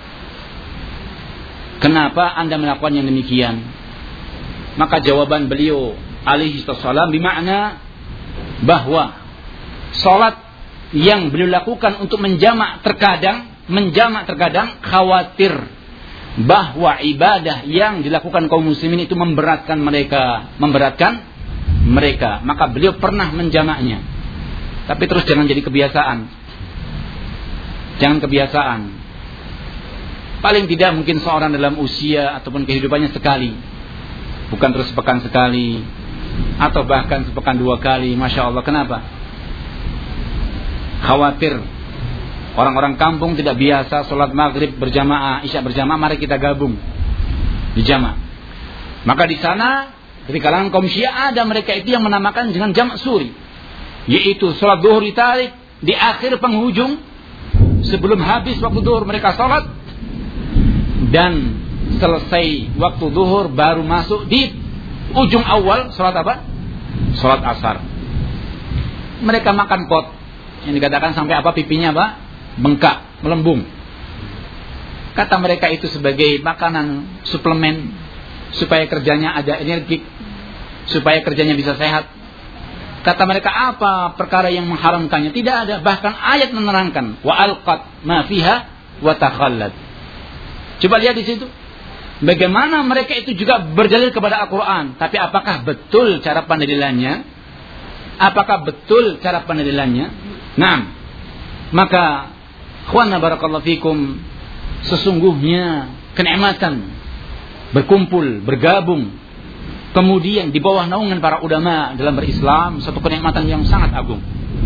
[SPEAKER 1] Kenapa Anda melakukan yang demikian? Maka jawaban beliau alaihi wassalam bermakna bahwa salat yang beliau lakukan untuk menjamak terkadang khawatir bahwa ibadah yang dilakukan kaum muslimin itu memberatkan mereka. Maka beliau pernah menjamaknya. Tapi terus jangan jadi kebiasaan. Jangan kebiasaan. Paling tidak mungkin seorang dalam usia ataupun kehidupannya sekali. Bukan terus sepekan sekali, atau bahkan sepekan 2 kali. Masya Allah, kenapa? Khawatir orang-orang kampung tidak biasa sholat maghrib berjamaah, isya berjamaah, mari kita gabung di jamaah. Maka di sana dari kalangan kaum Syiah ada mereka itu yang menamakan dengan jamak suri, yaitu sholat zuhur ditarik di akhir penghujung, sebelum habis waktu zuhur mereka sholat, dan selesai waktu zuhur baru masuk di ujung awal sholat apa? Sholat asar. Mereka makan pot yang dikatakan sampai apa, pipinya apa? Bengkak, melembung. Kata mereka itu sebagai makanan suplemen supaya kerjanya ada energi, supaya kerjanya bisa sehat. Kata mereka, apa perkara yang mengharamkannya? Tidak ada. Bahkan ayat menerangkan, wa alqat ma fiha wa takhallat. Coba lihat di situ. Bagaimana mereka itu juga berdalil kepada Al-Quran. Tapi apakah betul cara pendalilannya? Nah, maka ikhwana barakallahu fikum, sesungguhnya kenikmatan berkumpul, bergabung, kemudian di bawah naungan para ulama dalam berislam, satu kenikmatan yang sangat agung.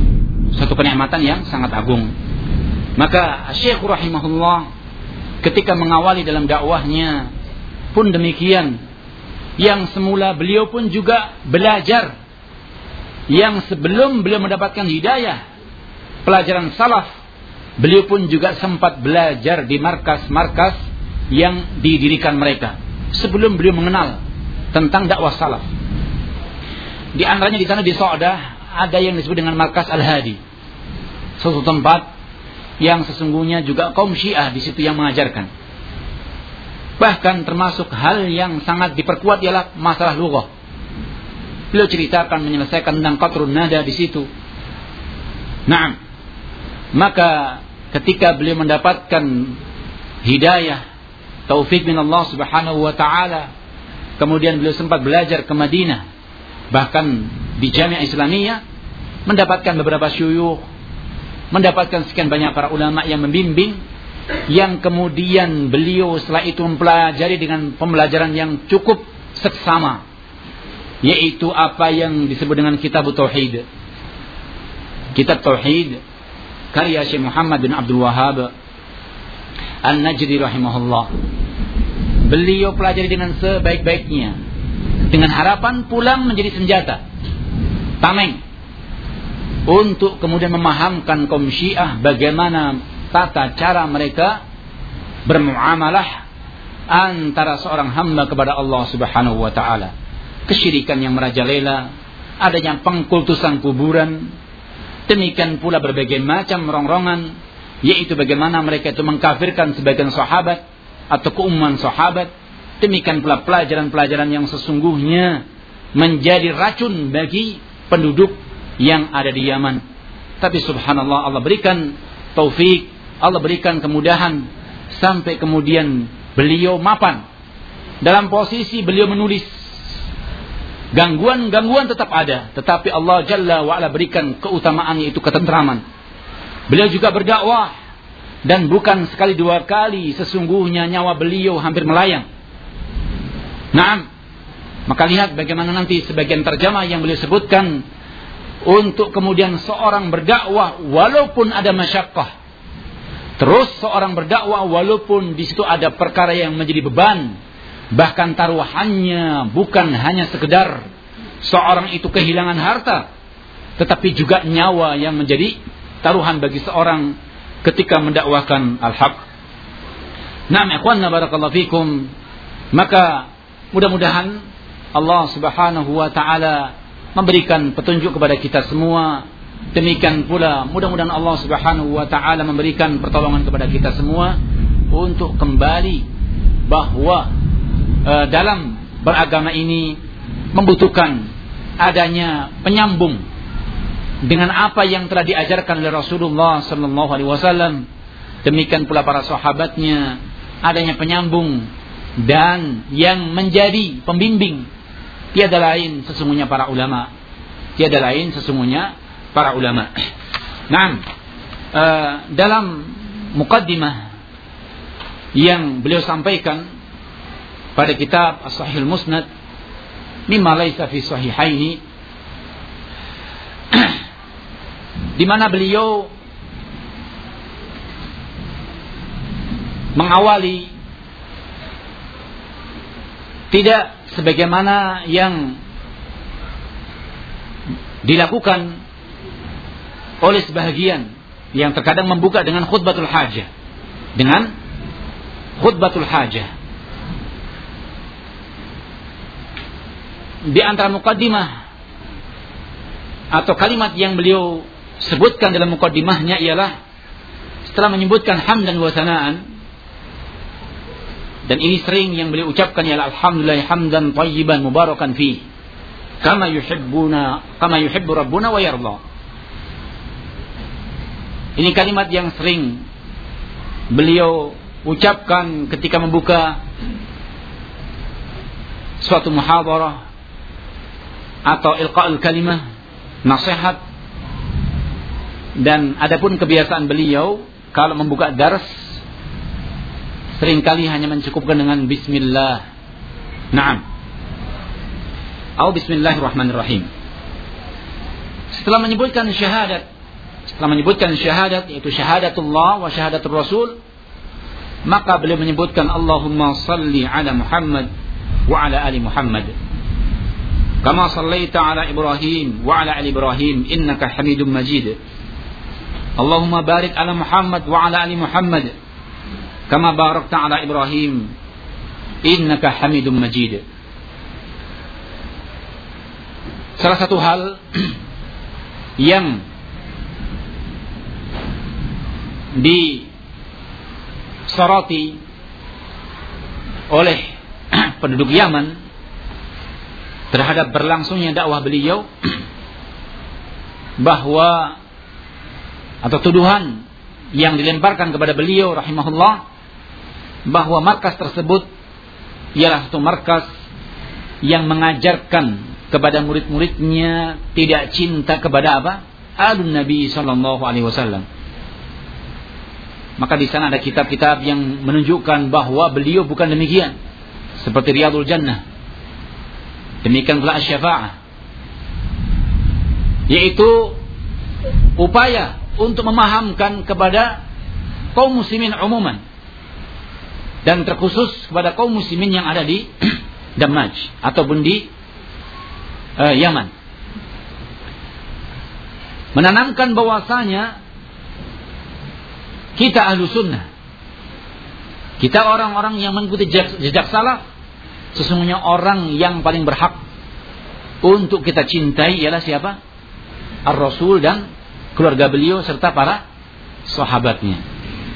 [SPEAKER 1] Maka Syekh rahimahullah ketika mengawali dalam dakwahnya pun demikian. Yang semula beliau pun juga belajar, yang sebelum beliau mendapatkan hidayah, pelajaran salaf, beliau pun juga sempat belajar di markas-markas yang didirikan mereka sebelum beliau mengenal tentang dakwah salaf. Di antaranya di sana di Sa'dah ada yang disebut dengan markas Al-Hadi, suatu tempat yang sesungguhnya juga kaum Syiah di situ yang mengajarkan. Bahkan termasuk hal yang sangat diperkuat ialah masalah lughah. Beliau ceritakan, menyelesaikan tentang qatrun nada di situ. Naam. Maka ketika beliau mendapatkan hidayah, taufik min Allah Subhanahu wa taala, kemudian beliau sempat belajar ke Madinah, bahkan di Jami'ah Islamiyah, mendapatkan beberapa syuyukh, mendapatkan sekian banyak para ulama yang membimbing, yang kemudian beliau setelah itu mempelajari dengan pembelajaran yang cukup seksama, yaitu apa yang disebut dengan kitab Tauhid. Kitab Tauhid karya Syekh Muhammad bin Abdul Wahhab An-Najdi rahimahullah. Beliau pelajari dengan sebaik-baiknya, dengan harapan pulang menjadi senjata tameng untuk kemudian memahamkan kaum Syiah bagaimana tata cara mereka bermuamalah antara seorang hamba kepada Allah Subhanahu wa taala. Kesyirikan yang merajalela, adanya pengkultusan kuburan, demikian pula berbagai macam rongrongan, yaitu bagaimana mereka itu mengkafirkan sebagian sahabat atau keumuman sahabat. Demikian pula pelajaran-pelajaran yang sesungguhnya menjadi racun bagi penduduk yang ada di Yaman. Tapi subhanallah, Allah berikan taufik, Allah berikan kemudahan, sampai kemudian beliau mapan. Dalam posisi beliau menulis, gangguan tetap ada, tetapi Allah Jalla wa'ala berikan keutamaan, yaitu ketentraman. Beliau juga berdakwah, dan bukan sekali dua kali sesungguhnya nyawa beliau hampir melayang. Naam. Maka lihat bagaimana nanti sebagian terjemah yang beliau sebutkan, untuk kemudian seorang berdakwah walaupun ada masyaqqah. Terus seorang berdakwah walaupun di situ ada perkara yang menjadi beban. Bahkan taruhannya bukan hanya sekedar seorang itu kehilangan harta, tetapi juga nyawa yang menjadi taruhan bagi seorang ketika mendakwahkan al-haq. Naam ikhwanna barakallahu fikum. Maka mudah-mudahan Allah Subhanahu wa taala memberikan petunjuk kepada kita semua. Demikian pula mudah-mudahan Allah Subhanahu wa taala memberikan pertolongan kepada kita semua untuk kembali bahwa dalam beragama ini membutuhkan adanya penyambung dengan apa yang telah diajarkan oleh Rasulullah sallallahu alaihi wasallam. Demikian pula para sahabatnya, adanya penyambung dan yang menjadi pembimbing tiada lain sesungguhnya para ulama. Tiada lain sesungguhnya para ulama. Nah, dalam muqaddimah yang beliau sampaikan pada kitab As-Sahih Al-Musnad mimma laisa fi sahihaini, di mana beliau mengawali tidak sebagaimana yang dilakukan oleh sebahagian yang terkadang membuka dengan khutbatul hajah. Dengan khutbatul hajah. Di antara muqaddimah atau kalimat yang beliau sebutkan dalam muqaddimahnya ialah setelah menyebutkan hamdan wa sana'an, dan ini sering yang beliau ucapkan ialah alhamdulillah hamdan thayyiban mubarakan fi kama yuhibbu rabbuna wa yarda. Ini kalimat yang sering beliau ucapkan ketika membuka suatu muhadarah atau ilqa'ul kalimah, nasihat. Dan adapun kebiasaan beliau kalau membuka dars seringkali hanya mencukupkan dengan bismillah. Naam. Atau bismillahirrahmanirrahim. Setelah menyebutkan syahadat, yaitu syahadatullah wa syahadatul rasul, maka beliau menyebutkan Allahumma salli ala Muhammad wa ala ali Muhammad kama sallaita ala Ibrahim wa ala ali Ibrahim innaka Hamidum Majid. Allahumma barik ala Muhammad wa ala ali Muhammad kama barakta ala Ibrahim innaka Hamidum Majid. Salah satu hal yang disoroti oleh penduduk Yaman terhadap berlangsungnya dakwah beliau, bahwa atau tuduhan yang dilemparkan kepada beliau rahimahullah, bahwa markas tersebut ialah satu markas yang mengajarkan kepada murid-muridnya tidak cinta kepada apa? Alun Nabi sallallahu alaihi wasallam. Maka di sana ada kitab-kitab yang menunjukkan bahwa beliau bukan demikian, seperti Riyadul Jannah. Demikian pula Asy-Syafa'ah, yaitu upaya untuk memahamkan kepada kaum muslimin umuman, dan terkhusus kepada kaum muslimin yang ada di Damaj ataupun di Yaman, menanamkan bahwasanya kita ahlu sunnah, kita orang-orang yang mengikuti jejak salaf, sesungguhnya orang yang paling berhak untuk kita cintai ialah siapa? Ar-Rasul dan keluarga beliau serta para sahabatnya.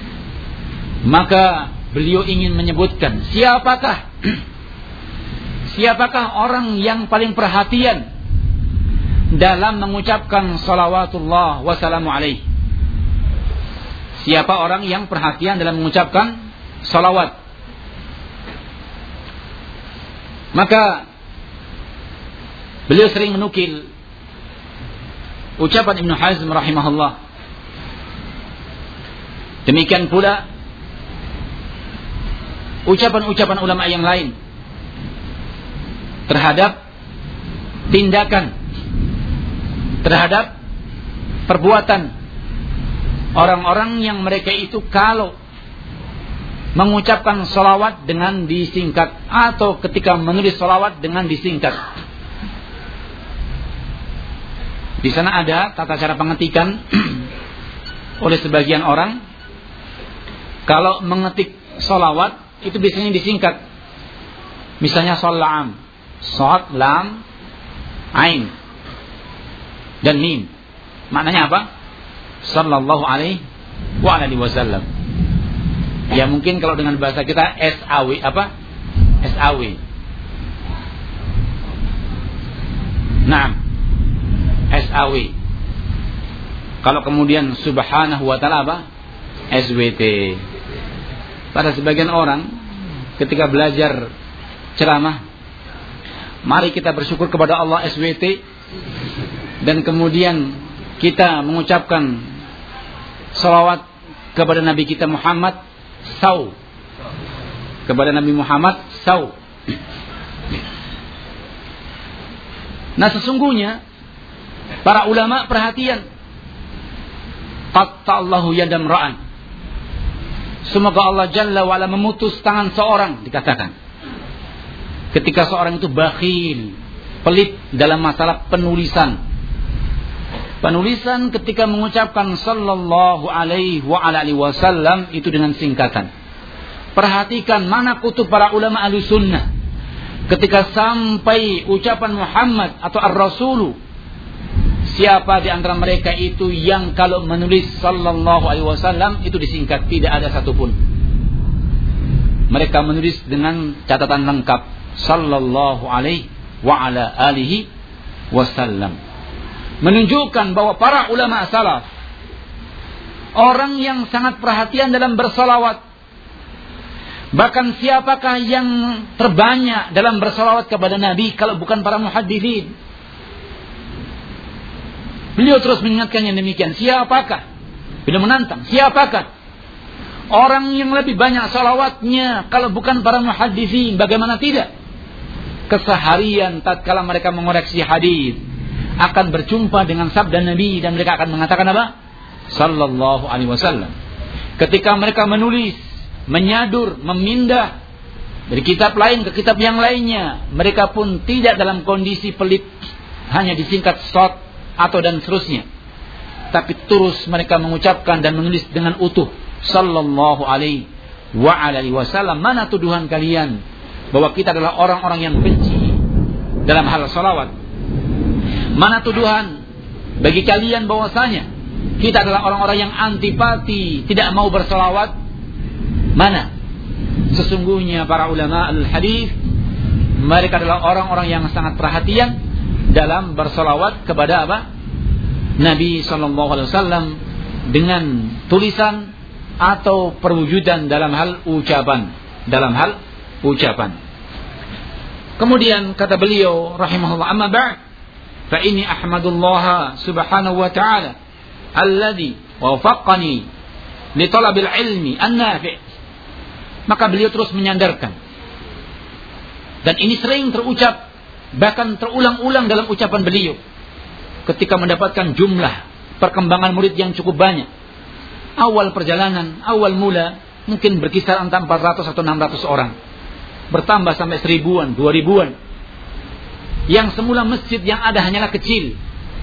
[SPEAKER 1] Maka beliau ingin menyebutkan siapakah siapakah orang yang paling perhatian dalam mengucapkan salawatullah wassalamu alaihi? Siapa orang yang perhatian dalam mengucapkan salawat? Maka beliau sering menukil ucapan Ibnu Hazm rahimahullah. Demikian pula ucapan-ucapan ulama yang lain terhadap tindakan, terhadap perbuatan orang-orang yang mereka itu kalau mengucapkan salawat dengan disingkat atau ketika menulis salawat dengan disingkat. Di sana ada tata cara pengetikan oleh sebagian orang. Kalau mengetik salawat itu biasanya disingkat. Misalnya salam, shad, lam, ain dan mim. Maknanya apa? Sallallahu alaihi wa alihi wasallam. Ya mungkin kalau dengan bahasa kita SAW apa? SAW. Nah, SAW. Kalau kemudian subhanahu wa ta'ala apa? SWT. Pada sebagian orang ketika belajar ceramah, mari kita bersyukur kepada Allah SWT, dan kemudian kita mengucapkan salawat kepada Nabi kita Muhammad SAW. Kepada Nabi Muhammad SAW. Nah sesungguhnya para ulama perhatian. Qatta'allahu yadam ra'an. Semoga Allah Jalla wa'ala memutus tangan seorang, dikatakan. Ketika seorang itu bakhil, pelit dalam masalah penulisan. Penulisan ketika mengucapkan sallallahu alaihi wa alihi wasallam itu dengan singkatan. Perhatikan mana kutub para ulama ahli sunnah. Ketika sampai ucapan Muhammad atau ar-rasulu, siapa di antara mereka itu yang kalau menulis sallallahu alaihi wasallam itu disingkat? Tidak ada satupun. Mereka menulis dengan catatan lengkap sallallahu alaihi wa ala alihi wasallam. Menunjukkan bahwa para ulama salaf orang yang sangat perhatian dalam bersalawat. Bahkan siapakah yang terbanyak dalam bersalawat kepada Nabi kalau bukan para muhadditsin? Beliau terus mengingatkan yang demikian. Siapakah? Beliau menantang. Siapakah orang yang lebih banyak salawatnya kalau bukan para muhadditsin? Bagaimana tidak? Keseharian tatkala mereka mengoreksi hadis akan berjumpa dengan sabda Nabi dan mereka akan mengatakan apa? Sallallahu alaihi wasallam. Ketika mereka menulis, menyadur, memindah dari kitab lain ke kitab yang lainnya, mereka pun tidak dalam kondisi pelit hanya disingkat short atau dan seterusnya, tapi terus mereka mengucapkan dan menulis dengan utuh sallallahu alaihi wa alihi wasallam. Mana tuduhan kalian bahwa kita adalah orang-orang yang benci dalam hal salawat? Mana tuduhan bagi kalian bahwasanya kita adalah orang-orang yang antipati, tidak mau bersalawat? Mana? Sesungguhnya para ulama al-hadis mereka adalah orang-orang yang sangat perhatian dalam bersalawat kepada apa? Nabi sallallahu alaihi wasallam dengan tulisan atau perwujudan dalam hal ucapan, Kemudian kata beliau rahimahullah, amma ba'd fa inni ahmadullah subhanahu wa ta'ala alladhi wafaqqani li talabil ilmi an-nafi'. Maka beliau terus menyandarkan, dan ini sering terucap, bahkan terulang-ulang dalam ucapan beliau ketika mendapatkan jumlah perkembangan murid yang cukup banyak. Awal perjalanan, awal mula mungkin berkisar antara 400 atau 600 orang, bertambah sampai 1000-an, 2000-an. Yang semula masjid yang ada hanyalah kecil,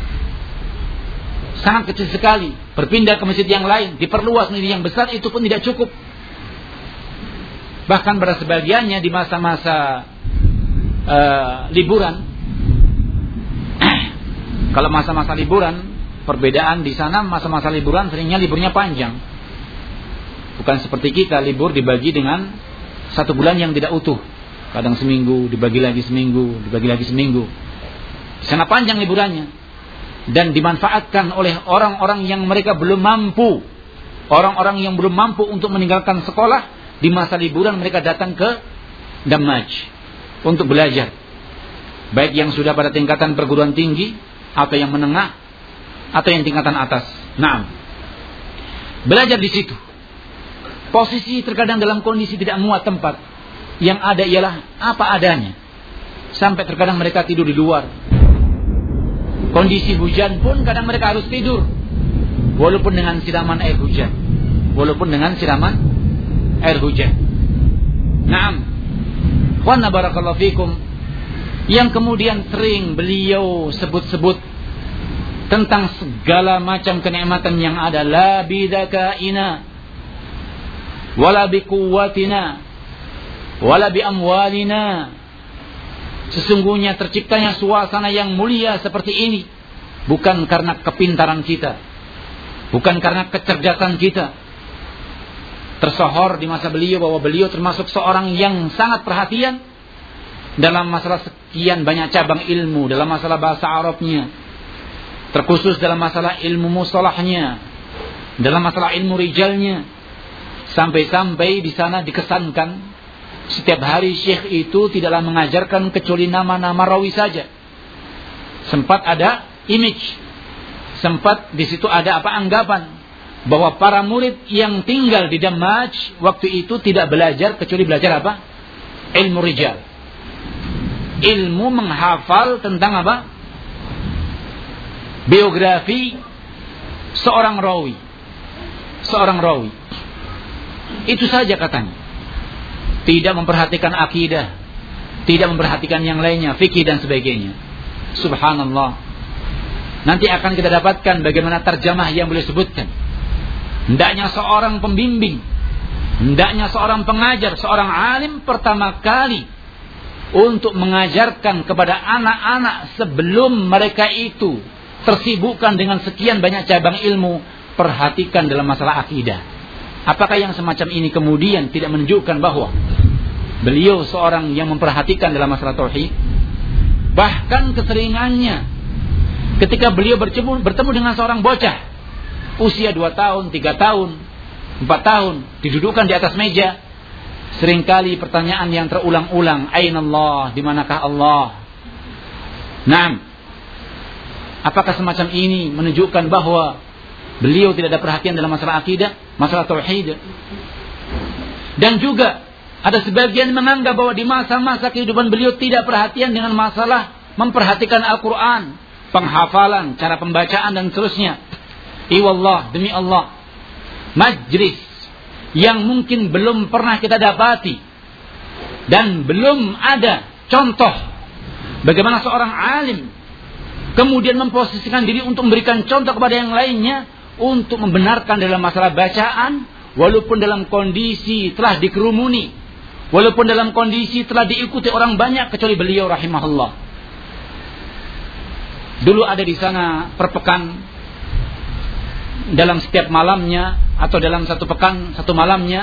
[SPEAKER 1] sangat kecil sekali, berpindah ke masjid yang lain, diperluas menjadi yang besar, itu pun tidak cukup. Bahkan pada sebagiannya di masa-masa liburan. Kalau masa-masa liburan, perbedaan di sana masa-masa liburan seringnya liburnya panjang. Bukan seperti kita libur dibagi dengan 1 bulan yang tidak utuh. Kadang seminggu, dibagi lagi seminggu, dibagi lagi seminggu. Di sana panjang liburannya. Dan dimanfaatkan oleh orang-orang yang mereka belum mampu. Orang-orang yang belum mampu untuk meninggalkan sekolah. Di masa liburan mereka datang ke Damaj untuk belajar. Baik yang sudah pada tingkatan perguruan tinggi, atau yang menengah, atau yang tingkatan atas. Nah, belajar di situ. Posisi terkadang dalam kondisi tidak muat tempat. Yang ada ialah apa adanya. Sampai terkadang mereka tidur di luar. Kondisi hujan pun kadang mereka harus tidur. Walaupun dengan siraman air hujan. Walaupun dengan siraman air hujan. Naam. Wa barakallahu fikum. Yang kemudian sering beliau sebut-sebut tentang segala macam kenikmatan yang ada. La bidakaina wala biquwwatina wala biamwalina. Sesungguhnya terciptanya suasana yang mulia seperti ini bukan karena kepintaran kita, bukan karena kecerdasan kita. Tersohor di masa beliau bahwa beliau termasuk seorang yang sangat perhatian dalam masalah sekian banyak cabang ilmu, dalam masalah bahasa Arabnya, terkhusus dalam masalah ilmu mustalahnya, dalam masalah ilmu rijalnya. Sampai-sampai di sana dikesankan setiap hari syekh itu tidaklah mengajarkan kecuali nama-nama rawi saja. Sempat ada image, sempat di situ ada anggapan bahwa para murid yang tinggal di Damaj waktu itu tidak belajar kecuali belajar ilmu rijal. Ilmu menghafal tentang biografi seorang rawi. Itu saja katanya. Tidak memperhatikan akidah, tidak memperhatikan yang lainnya, fikih dan sebagainya. Subhanallah. Nanti akan kita dapatkan bagaimana terjemah yang boleh sebutkan. Hendaknya seorang pembimbing, hendaknya seorang pengajar, seorang alim pertama kali untuk mengajarkan kepada anak-anak sebelum mereka itu tersibukkan dengan sekian banyak cabang ilmu, perhatikan dalam masalah akidah. Apakah yang semacam ini kemudian tidak menunjukkan bahwa beliau seorang yang memperhatikan dalam masalah tauhid? Bahkan keseringannya ketika beliau bertemu dengan seorang bocah usia 2 tahun, 3 tahun, 4 tahun, didudukkan di atas meja, seringkali pertanyaan yang terulang-ulang, Ainallah, di manakah Allah? Naam. Apakah semacam ini menunjukkan bahwa beliau tidak ada perhatian dalam masalah akidah, masalah tauhid? Dan juga ada sebagian menganggap bahwa di masa-masa kehidupan beliau tidak perhatian dengan masalah memperhatikan Al-Quran, penghafalan, cara pembacaan dan seterusnya. Iwallah, demi Allah, majlis yang mungkin belum pernah kita dapati dan belum ada contoh bagaimana seorang alim kemudian memposisikan diri untuk memberikan contoh kepada yang lainnya untuk membenarkan dalam masalah bacaan, walaupun dalam kondisi telah dikerumuni, walaupun dalam kondisi telah diikuti orang banyak kecuali beliau rahimahullah. Dulu ada di sana perpekan dalam setiap malamnya atau dalam satu pekan satu malamnya,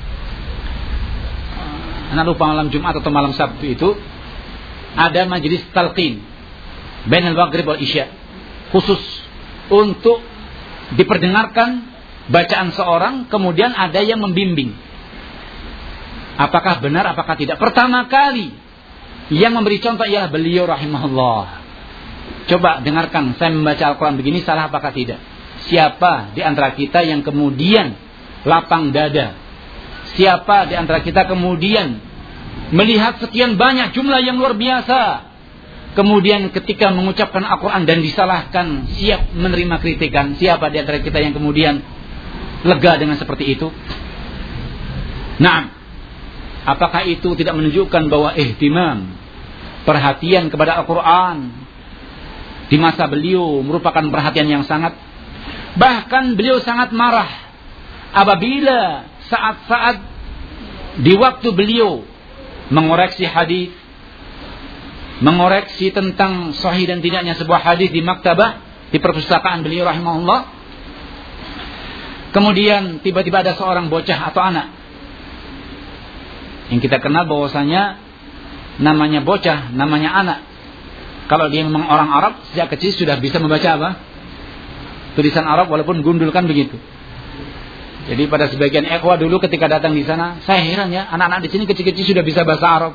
[SPEAKER 1] anak lupa malam Jumat atau malam Sabtu itu ada majelis talqin bainal maghrib wal isya, khusus untuk diperdengarkan bacaan seorang, kemudian ada yang membimbing. Apakah benar, apakah tidak? Pertama kali yang memberi contoh ialah beliau rahimahullah. Coba dengarkan saya membaca Al-Quran begini, salah apakah tidak? Siapa di antara kita yang kemudian lapang dada? Siapa di antara kita kemudian melihat sekian banyak jumlah yang luar biasa, kemudian ketika mengucapkan Al-Quran dan disalahkan, siap menerima kritikan? Siapa di antara kita yang kemudian lega dengan seperti itu? Nah, apakah itu tidak menunjukkan bahwa ihtimam, perhatian kepada Al-Quran di masa beliau merupakan perhatian yang sangat? Bahkan beliau sangat marah apabila saat-saat di waktu beliau mengoreksi hadis, mengoreksi tentang sahih dan tidaknya sebuah hadis di maktabah, di perpustakaan beliau rahimahullah. Kemudian tiba-tiba ada seorang bocah atau anak yang kita kenal bahwasanya namanya bocah, namanya anak. Kalau dia memang orang Arab, sejak kecil sudah bisa membaca apa? Tulisan Arab walaupun gundul kan begitu. Jadi pada sebagian ikhwah dulu ketika datang di sana, saya heran ya, anak-anak di sini kecil-kecil sudah bisa bahasa Arab.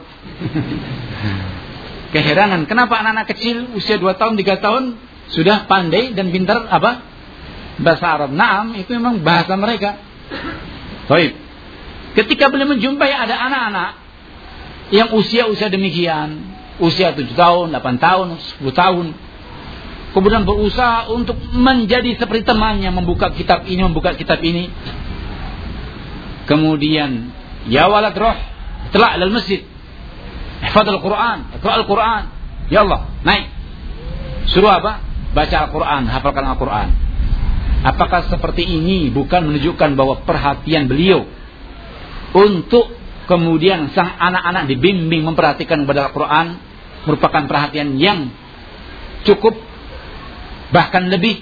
[SPEAKER 1] Keheranan, kenapa anak-anak kecil usia 2 tahun, 3 tahun sudah pandai dan pintar apa? Bahasa Arab. Naam, itu memang bahasa mereka. Baik. Ketika beliau menjumpai ada anak-anak yang usia demikian, usia 7 tahun, 8 tahun, 10 tahun, kemudian berusaha untuk menjadi seperti temannya, membuka kitab ini. Kemudian, ya walad roh, telah ilal masjid, ihfadul Quran, iqra al-Quran. Ya Allah, naik. Suruh apa? Baca Al-Quran, hafalkan Al-Quran. Apakah seperti ini bukan menunjukkan bahwa perhatian beliau untuk kemudian sang anak-anak dibimbing memperhatikan kepada Al-Quran merupakan perhatian yang cukup, bahkan lebih?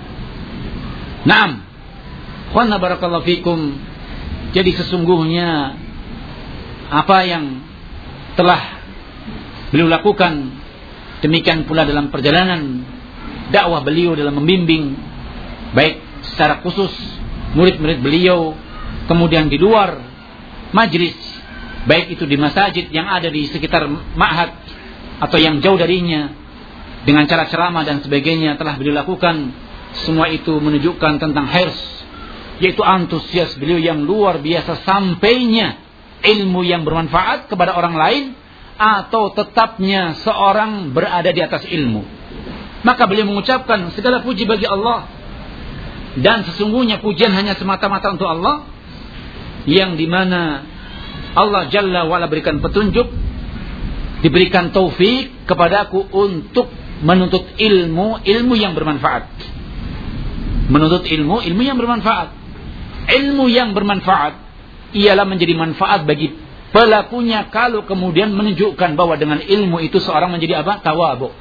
[SPEAKER 1] Naam. Khana barakallahu fikum. Jadi sesungguhnya apa yang telah beliau lakukan, demikian pula dalam perjalanan dakwah beliau dalam membimbing, baik secara khusus murid-murid beliau, kemudian di luar majlis, baik itu di masjid yang ada di sekitar ma'had atau yang jauh darinya, dengan cara ceramah dan sebagainya telah beliau lakukan. Semua itu menunjukkan tentang hirs, yaitu antusias beliau yang luar biasa sampainya ilmu yang bermanfaat kepada orang lain, atau tetapnya seorang berada di atas ilmu. Maka beliau mengucapkan segala puji bagi Allah, dan sesungguhnya pujian hanya semata-mata untuk Allah, yang dimana Allah Jalla wa'ala berikan petunjuk, diberikan taufik kepadaku untuk menuntut ilmu yang bermanfaat. Menuntut ilmu yang bermanfaat. Ilmu yang bermanfaat ialah menjadi manfaat bagi pelakunya kalau kemudian menunjukkan bahwa dengan ilmu itu seorang menjadi apa? Tawadhu.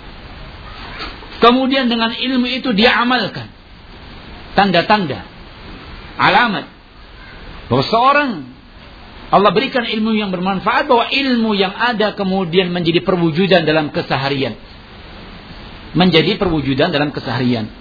[SPEAKER 1] Kemudian dengan ilmu itu dia amalkan. Tanda-tanda, alamat bahwa seorang Allah berikan ilmu yang bermanfaat, bahwa ilmu yang ada kemudian menjadi perwujudan dalam keseharian. Menjadi perwujudan dalam keseharian.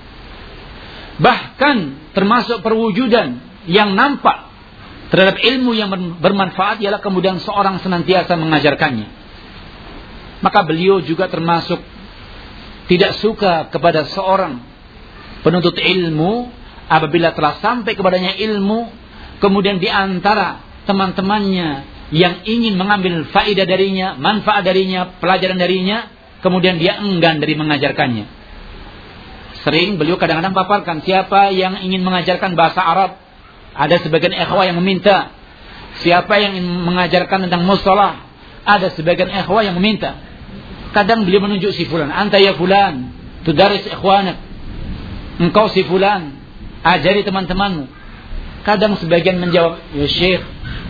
[SPEAKER 1] Bahkan termasuk perwujudan yang nampak terhadap ilmu yang bermanfaat ialah kemudian seorang senantiasa mengajarkannya. Maka beliau juga termasuk tidak suka kepada seorang penuntut ilmu apabila telah sampai kepadanya ilmu, kemudian di antara teman-temannya yang ingin mengambil faedah darinya, manfaat darinya, pelajaran darinya, kemudian dia enggan dari mengajarkannya. Sering beliau kadang-kadang paparkan, siapa yang ingin mengajarkan bahasa Arab, ada sebagian ikhwah yang meminta. Siapa yang ingin mengajarkan tentang mustalah, ada sebagian ikhwah yang meminta. Kadang beliau menunjuk si fulan, anta ya fulan, tudaris ikhwanak, engkau si fulan, ajari teman-temanmu. Kadang sebagian menjawab, ya syekh,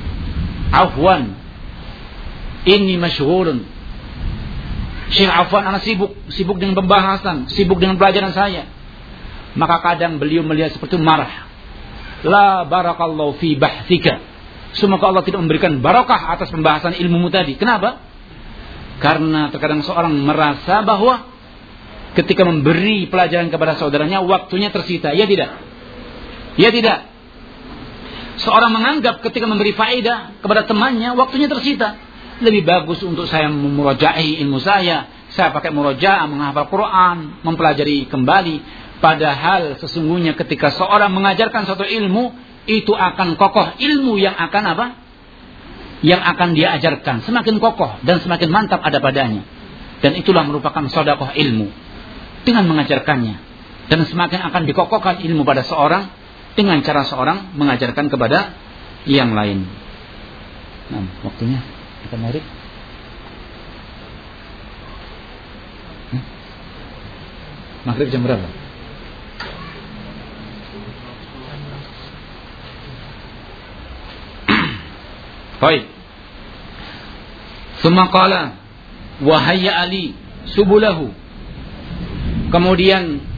[SPEAKER 1] afwan, inni masyghulun. Syekh afwan, anak sibuk dengan pembahasan, sibuk dengan pelajaran saya. Maka kadang beliau melihat seperti marah. La barakallahu fi bahthika. Semoga Allah tidak memberikan barakah atas pembahasan ilmumu tadi. Kenapa? Karena terkadang seorang merasa bahwa ketika memberi pelajaran kepada saudaranya, waktunya tersita. Ya tidak? Ya tidak? Seorang menganggap ketika memberi faedah kepada temannya, waktunya tersita. Lebih bagus untuk saya memuraja'i ilmu saya pakai murajaah, menghafal Quran, mempelajari kembali. Padahal sesungguhnya ketika seorang mengajarkan suatu ilmu, itu akan kokoh ilmu yang akan apa? Yang akan dia ajarkan semakin kokoh dan semakin mantap ada padanya. Dan itulah merupakan sedekah ilmu dengan mengajarkannya. Dan semakin akan dikokohkan ilmu pada seorang dengan cara seorang mengajarkan kepada yang lain. Nah, waktunya kita mari. Maghrib jam berapa? Baik. Summa qala wa hayya ali subulahu. Kemudian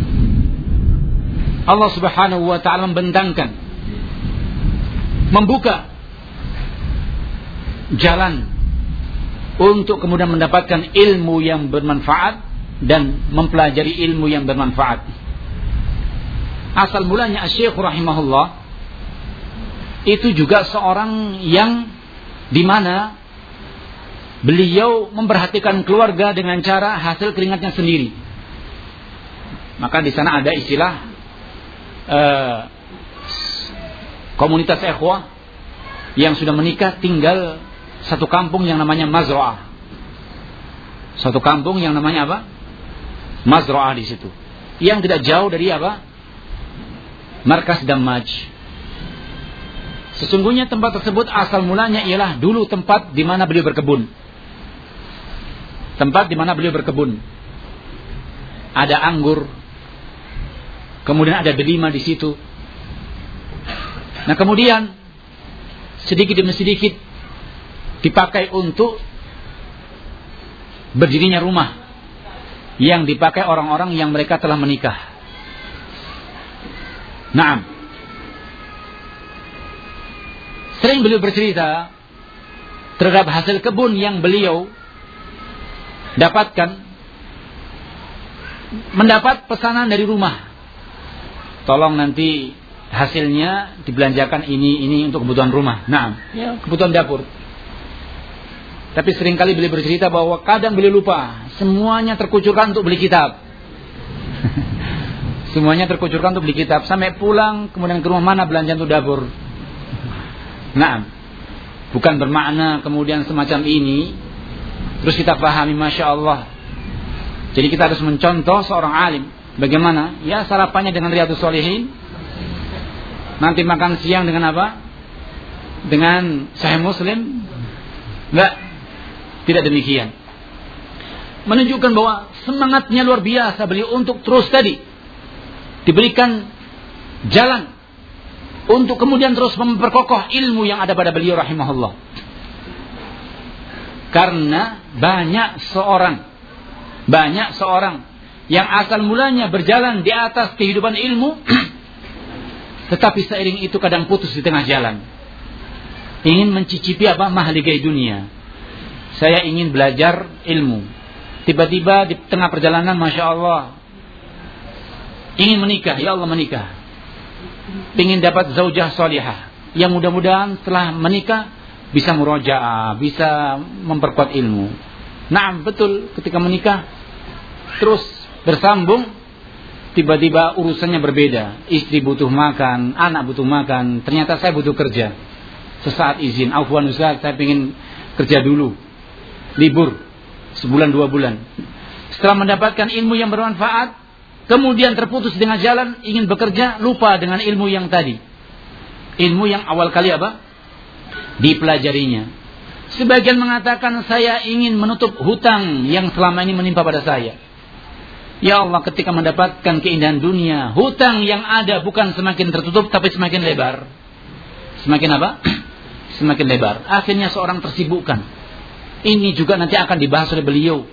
[SPEAKER 1] Allah Subhanahu wa taala membentangkan, membuka jalan untuk kemudian mendapatkan ilmu yang bermanfaat dan mempelajari ilmu yang bermanfaat. Asal mulanya Asy-Syaikh rahimahullah itu juga seorang yang di mana beliau memperhatikan keluarga dengan cara hasil keringatnya sendiri. Maka di sana ada istilah komunitas ikhwah yang sudah menikah tinggal satu kampung yang namanya Mazra'ah. Satu kampung yang namanya apa? Mazra'ah di situ. Yang tidak jauh dari apa? Markas Dammaj. Sesungguhnya tempat tersebut asal mulanya ialah dulu tempat di mana beliau berkebun. Tempat di mana beliau berkebun. Ada anggur. Kemudian ada delima di situ. Nah kemudian sedikit demi sedikit dipakai untuk berdirinya rumah yang dipakai orang-orang yang mereka telah menikah. Naam. Sering beliau bercerita terhadap hasil kebun yang beliau dapatkan, mendapat pesanan dari rumah. Tolong nanti hasilnya dibelanjakan ini untuk kebutuhan rumah. Nah, ya, kebutuhan dapur. Tapi seringkali beliau bercerita bahwa kadang beliau lupa, semuanya terkucurkan untuk beli kitab. Semuanya terkucurkan untuk beli kitab. Sampai pulang, kemudian ke rumah, mana belanja untuk dapur. Nah, bukan bermakna kemudian semacam ini terus kita pahami Masya Allah. Jadi kita harus mencontoh seorang alim. Bagaimana? Ya sarapannya dengan Riyadhus Shalihin. Nanti makan siang dengan apa? Dengan Sahih Muslim. Enggak. Tidak demikian. Menunjukkan bahwa semangatnya luar biasa beliau untuk terus tadi diberikan jalan untuk kemudian terus memperkokoh ilmu yang ada pada beliau rahimahullah. Karena banyak seorang yang asal mulanya berjalan di atas kehidupan ilmu tetapi seiring itu kadang putus di tengah jalan. Ingin mencicipi apa? Mahligai dunia. Saya ingin belajar ilmu. Tiba-tiba di tengah perjalanan Masya Allah ingin menikah. Ya Allah menikah. Ingin dapat zaujah salihah yang mudah-mudahan setelah menikah bisa murajaah, bisa memperkuat ilmu. Nah betul, ketika menikah terus bersambung, tiba-tiba urusannya berbeda. Istri butuh makan, anak butuh makan, ternyata saya butuh kerja. Sesaat izin, afwan Ustaz, saya ingin kerja dulu, libur sebulan 2 bulan. Setelah mendapatkan ilmu yang bermanfaat, kemudian terputus di tengah jalan, ingin bekerja, lupa dengan ilmu yang tadi. Ilmu yang awal kali apa? Dipelajarinya. Sebagian mengatakan saya ingin menutup hutang yang selama ini menimpa pada saya. Ya Allah, ketika mendapatkan keindahan dunia, hutang yang ada bukan semakin tertutup tapi semakin lebar. Semakin apa? Semakin lebar. Akhirnya seorang tersibukkan. Ini juga nanti akan dibahas oleh beliau.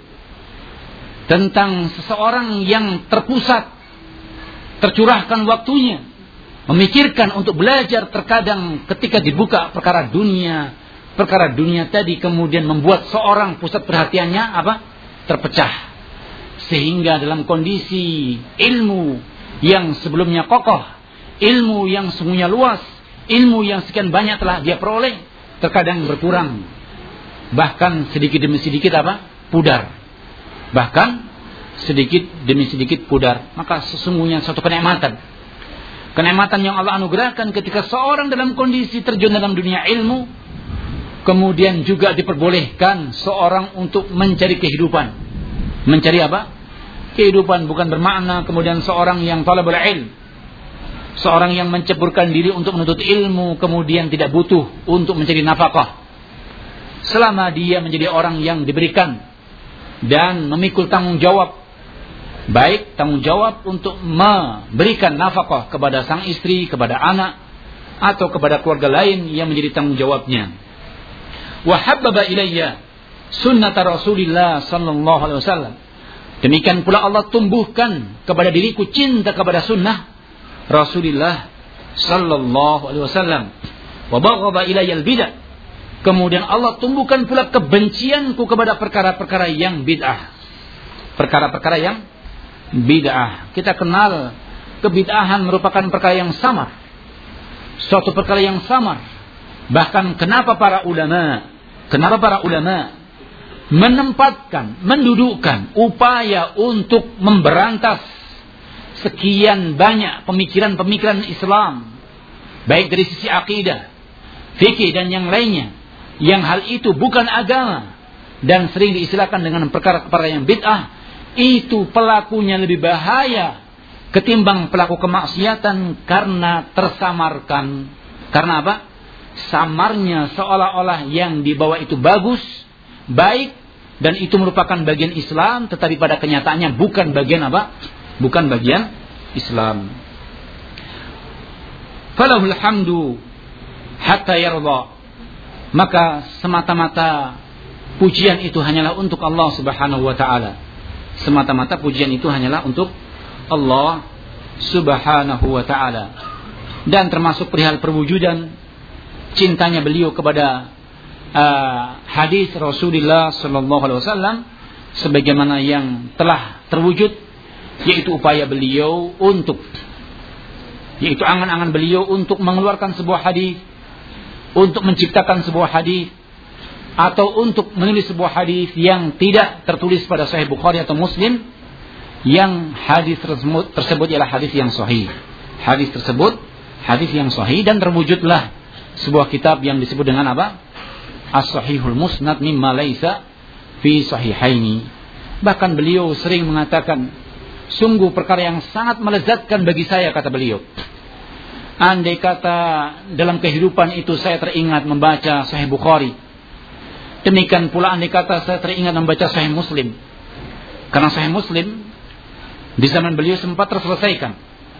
[SPEAKER 1] Tentang seseorang yang terpusat, tercurahkan waktunya, memikirkan untuk belajar, terkadang ketika dibuka perkara dunia tadi kemudian membuat seorang pusat perhatiannya apa? Terpecah. Sehingga dalam kondisi ilmu yang sebelumnya kokoh, ilmu yang sungguhnya luas, ilmu yang sekian banyak telah dia peroleh, terkadang berkurang. Bahkan sedikit demi sedikit apa? Pudar. Bahkan sedikit demi sedikit pudar. Maka sesungguhnya suatu kenikmatan yang Allah anugerahkan ketika seorang dalam kondisi terjun dalam dunia ilmu, kemudian juga diperbolehkan seorang untuk mencari kehidupan. Mencari apa? Kehidupan bukan bermakna kemudian seorang yang talabul ilm, seorang yang menceburkan diri untuk menuntut ilmu kemudian tidak butuh untuk mencari nafkah. Selama dia menjadi orang yang diberikan dan memikul tanggung jawab, baik tanggung jawab untuk memberikan nafkah kepada sang istri, kepada anak, atau kepada keluarga lain yang menjadi tanggung jawabnya. Wa habbaba ilayya sunnata Rasulillah sallallahu alaihi wasallam. Demikian pula Allah tumbuhkan kepada diriku cinta kepada sunnah Rasulullah sallallahu alaihi wasallam. Wa baghadha ilayya al-bid'ah. Kemudian Allah tumbuhkan pula kebencianku kepada perkara-perkara yang bid'ah. Perkara-perkara yang bid'ah. Kita kenal kebid'ahan merupakan perkara yang samar. Suatu perkara yang samar. Bahkan kenapa para ulama menempatkan, mendudukkan upaya untuk memberantas sekian banyak pemikiran-pemikiran Islam, baik dari sisi akidah, fikih dan yang lainnya, yang hal itu bukan agama dan sering diistilahkan dengan perkara-perkara yang bid'ah, itu pelakunya lebih bahaya ketimbang pelaku kemaksiatan karena tersamarkan. Karena apa? Samarnya seolah-olah yang dibawa itu bagus, baik, dan itu merupakan bagian Islam, tetapi pada kenyataannya bukan bagian apa? Bukan bagian Islam. Falahul hamdu hatta yarda. Maka semata-mata pujian itu hanyalah untuk Allah Subhanahu wa taala. Semata-mata pujian itu hanyalah untuk Allah Subhanahu wa taala. Dan termasuk perihal perwujudan cintanya beliau kepada hadis Rasulullah sallallahu alaihi wasallam sebagaimana yang telah terwujud, yaitu upaya beliau untuk, yaitu angan-angan beliau untuk mengeluarkan sebuah hadis, untuk menciptakan sebuah hadis, atau untuk menulis sebuah hadis yang tidak tertulis pada Sahih Bukhari atau Muslim, yang hadis tersebut ialah hadis yang sahih. Hadis tersebut hadis yang sahih, dan terwujudlah sebuah kitab yang disebut dengan apa? As-Sahihul Musnad mimma laisa fi sahihaini. Bahkan beliau sering mengatakan, sungguh perkara yang sangat melezatkan bagi saya, kata beliau, andai kata dalam kehidupan itu saya teringat membaca Sahih Bukhari, demikian pula andai kata saya teringat membaca Sahih Muslim. Karena Sahih Muslim di zaman beliau sempat terselesaikan.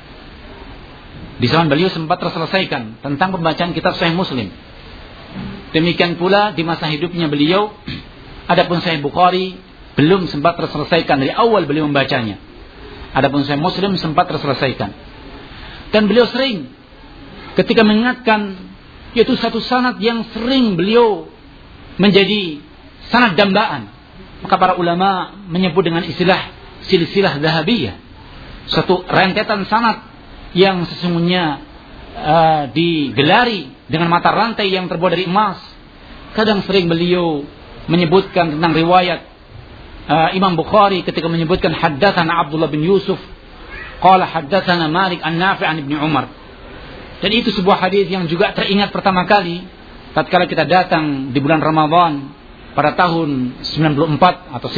[SPEAKER 1] Di zaman beliau sempat terselesaikan tentang pembacaan kitab Sahih Muslim. Demikian pula di masa hidupnya beliau, adapun Sahih Bukhari belum sempat terselesaikan dari awal beliau membacanya. Adapun Sahih Muslim sempat terselesaikan. Dan beliau sering ketika mengingatkan, yaitu satu sanad yang sering beliau menjadi sanad dambaan, maka para ulama menyebut dengan istilah silsilah dhahabiyah, suatu rentetan sanad yang sesungguhnya digelari dengan mata rantai yang terbuat dari emas. Kadang sering beliau menyebutkan tentang riwayat Imam Bukhari ketika menyebutkan haddatsana Abdullah bin Yusuf qala haddatsana Malik an-Nafi' an Ibnu Umar. Dan itu sebuah hadis yang juga teringat pertama kali tatkala kita datang di bulan Ramadan pada tahun 94 atau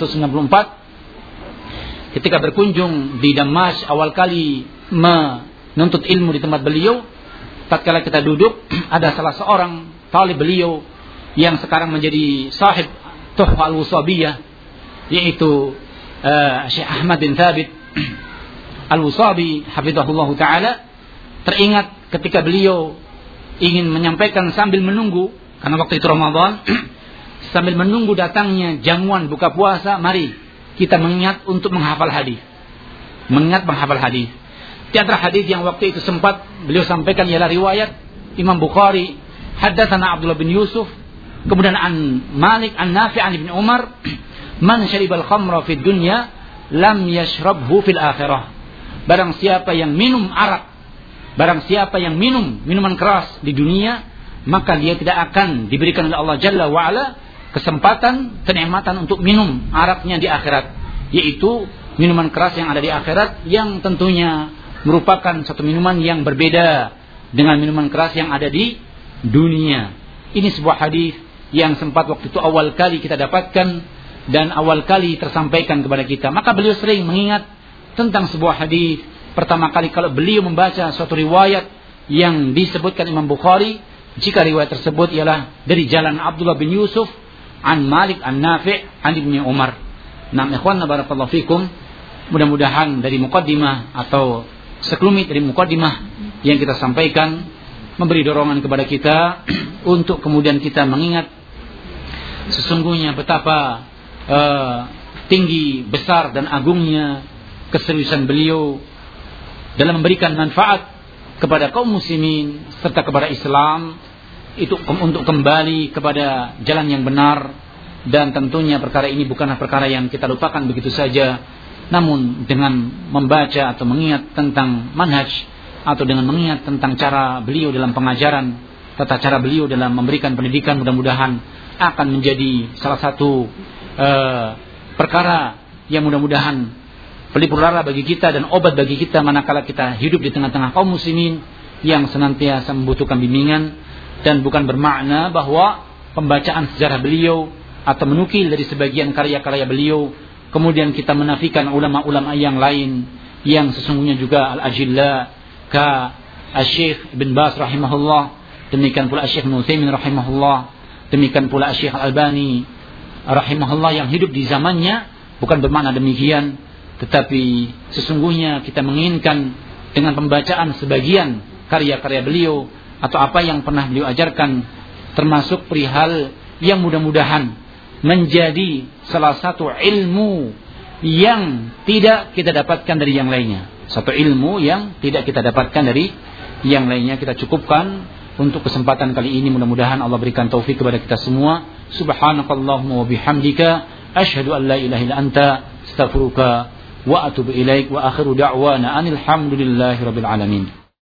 [SPEAKER 1] 1994 ketika berkunjung di Damaskus awal kali menuntut ilmu di tempat beliau. Tatkala kita duduk, ada salah seorang talib beliau yang sekarang menjadi sahib Tuhfah Al-Wusabiyah, yaitu Syekh Ahmad bin Thabit Al-Wusabi hafizahullah ta'ala. Teringat ketika beliau ingin menyampaikan sambil menunggu, karena waktu itu Ramadan, sambil menunggu datangnya jamuan buka puasa, mari kita mengingat untuk menghafal hadis. Mengingat menghafal hadis. Di antara hadis yang waktu itu sempat beliau sampaikan ialah riwayat Imam Bukhari, haddatsana Abdullah bin Yusuf, kemudian an Malik an-Nafi' an Ibnu Umar, man syaribal khamra fid dunya lam yashrabhu fil akhirah. Barang siapa yang minum arak, barang siapa yang minum minuman keras di dunia, maka dia tidak akan diberikan oleh Allah Jalla wa Ala kesempatan, kenikmatan untuk minum araknya di akhirat, yaitu minuman keras yang ada di akhirat, yang tentunya merupakan satu minuman yang berbeda dengan minuman keras yang ada di dunia. Ini sebuah hadis yang sempat waktu itu awal kali kita dapatkan dan awal kali tersampaikan kepada kita. Maka beliau sering mengingat tentang sebuah hadis. Pertama kali kalau beliau membaca suatu riwayat yang disebutkan Imam Bukhari, jika riwayat tersebut ialah dari jalan Abdullah bin Yusuf an Malik an-Nafi' an Ibnu Umar. Nah, ikhwan barakallahu fikum, mudah-mudahan dari muqaddimah atau sekelumit dari muqaddimah yang kita sampaikan memberi dorongan kepada kita untuk kemudian kita mengingat sesungguhnya betapa tinggi, besar dan agungnya keseriusan beliau dalam memberikan manfaat kepada kaum muslimin serta kepada Islam, itu untuk kembali kepada jalan yang benar. Dan tentunya perkara ini bukanlah perkara yang kita lupakan begitu saja, namun dengan membaca atau mengingat tentang manhaj, atau dengan mengingat tentang cara beliau dalam pengajaran, tata cara beliau dalam memberikan pendidikan, mudah-mudahan akan menjadi salah satu perkara yang mudah-mudahan pelipur lara bagi kita dan obat bagi kita manakala kita hidup di tengah-tengah kaum muslimin yang senantiasa membutuhkan bimbingan. Dan bukan bermakna bahwa pembacaan sejarah beliau atau menukil dari sebagian karya-karya beliau kemudian kita menafikan ulama-ulama yang lain yang sesungguhnya juga al-ajilla ka Syekh Ibn Baz rahimahullah, demikian pula Syekh Ibnu Utsaimin rahimahullah, demikian pula Syekh Al-Albani rahimahullah yang hidup di zamannya. Bukan bermakna demikian, tetapi sesungguhnya kita menginginkan dengan pembacaan sebagian karya-karya beliau atau apa yang pernah beliau ajarkan, termasuk perihal yang mudah-mudahan menjadi salah satu ilmu yang tidak kita dapatkan dari yang lainnya. Satu ilmu yang tidak kita dapatkan dari yang lainnya. Kita cukupkan untuk kesempatan kali ini. Mudah-mudahan Allah berikan taufik kepada kita semua. Subhanakallahumma wa bihamdika asyhadu an la ilaha illa anta astaghfiruka wa atubu ilaik wa akhiru da'wana anil hamdulillahi rabbil alamin.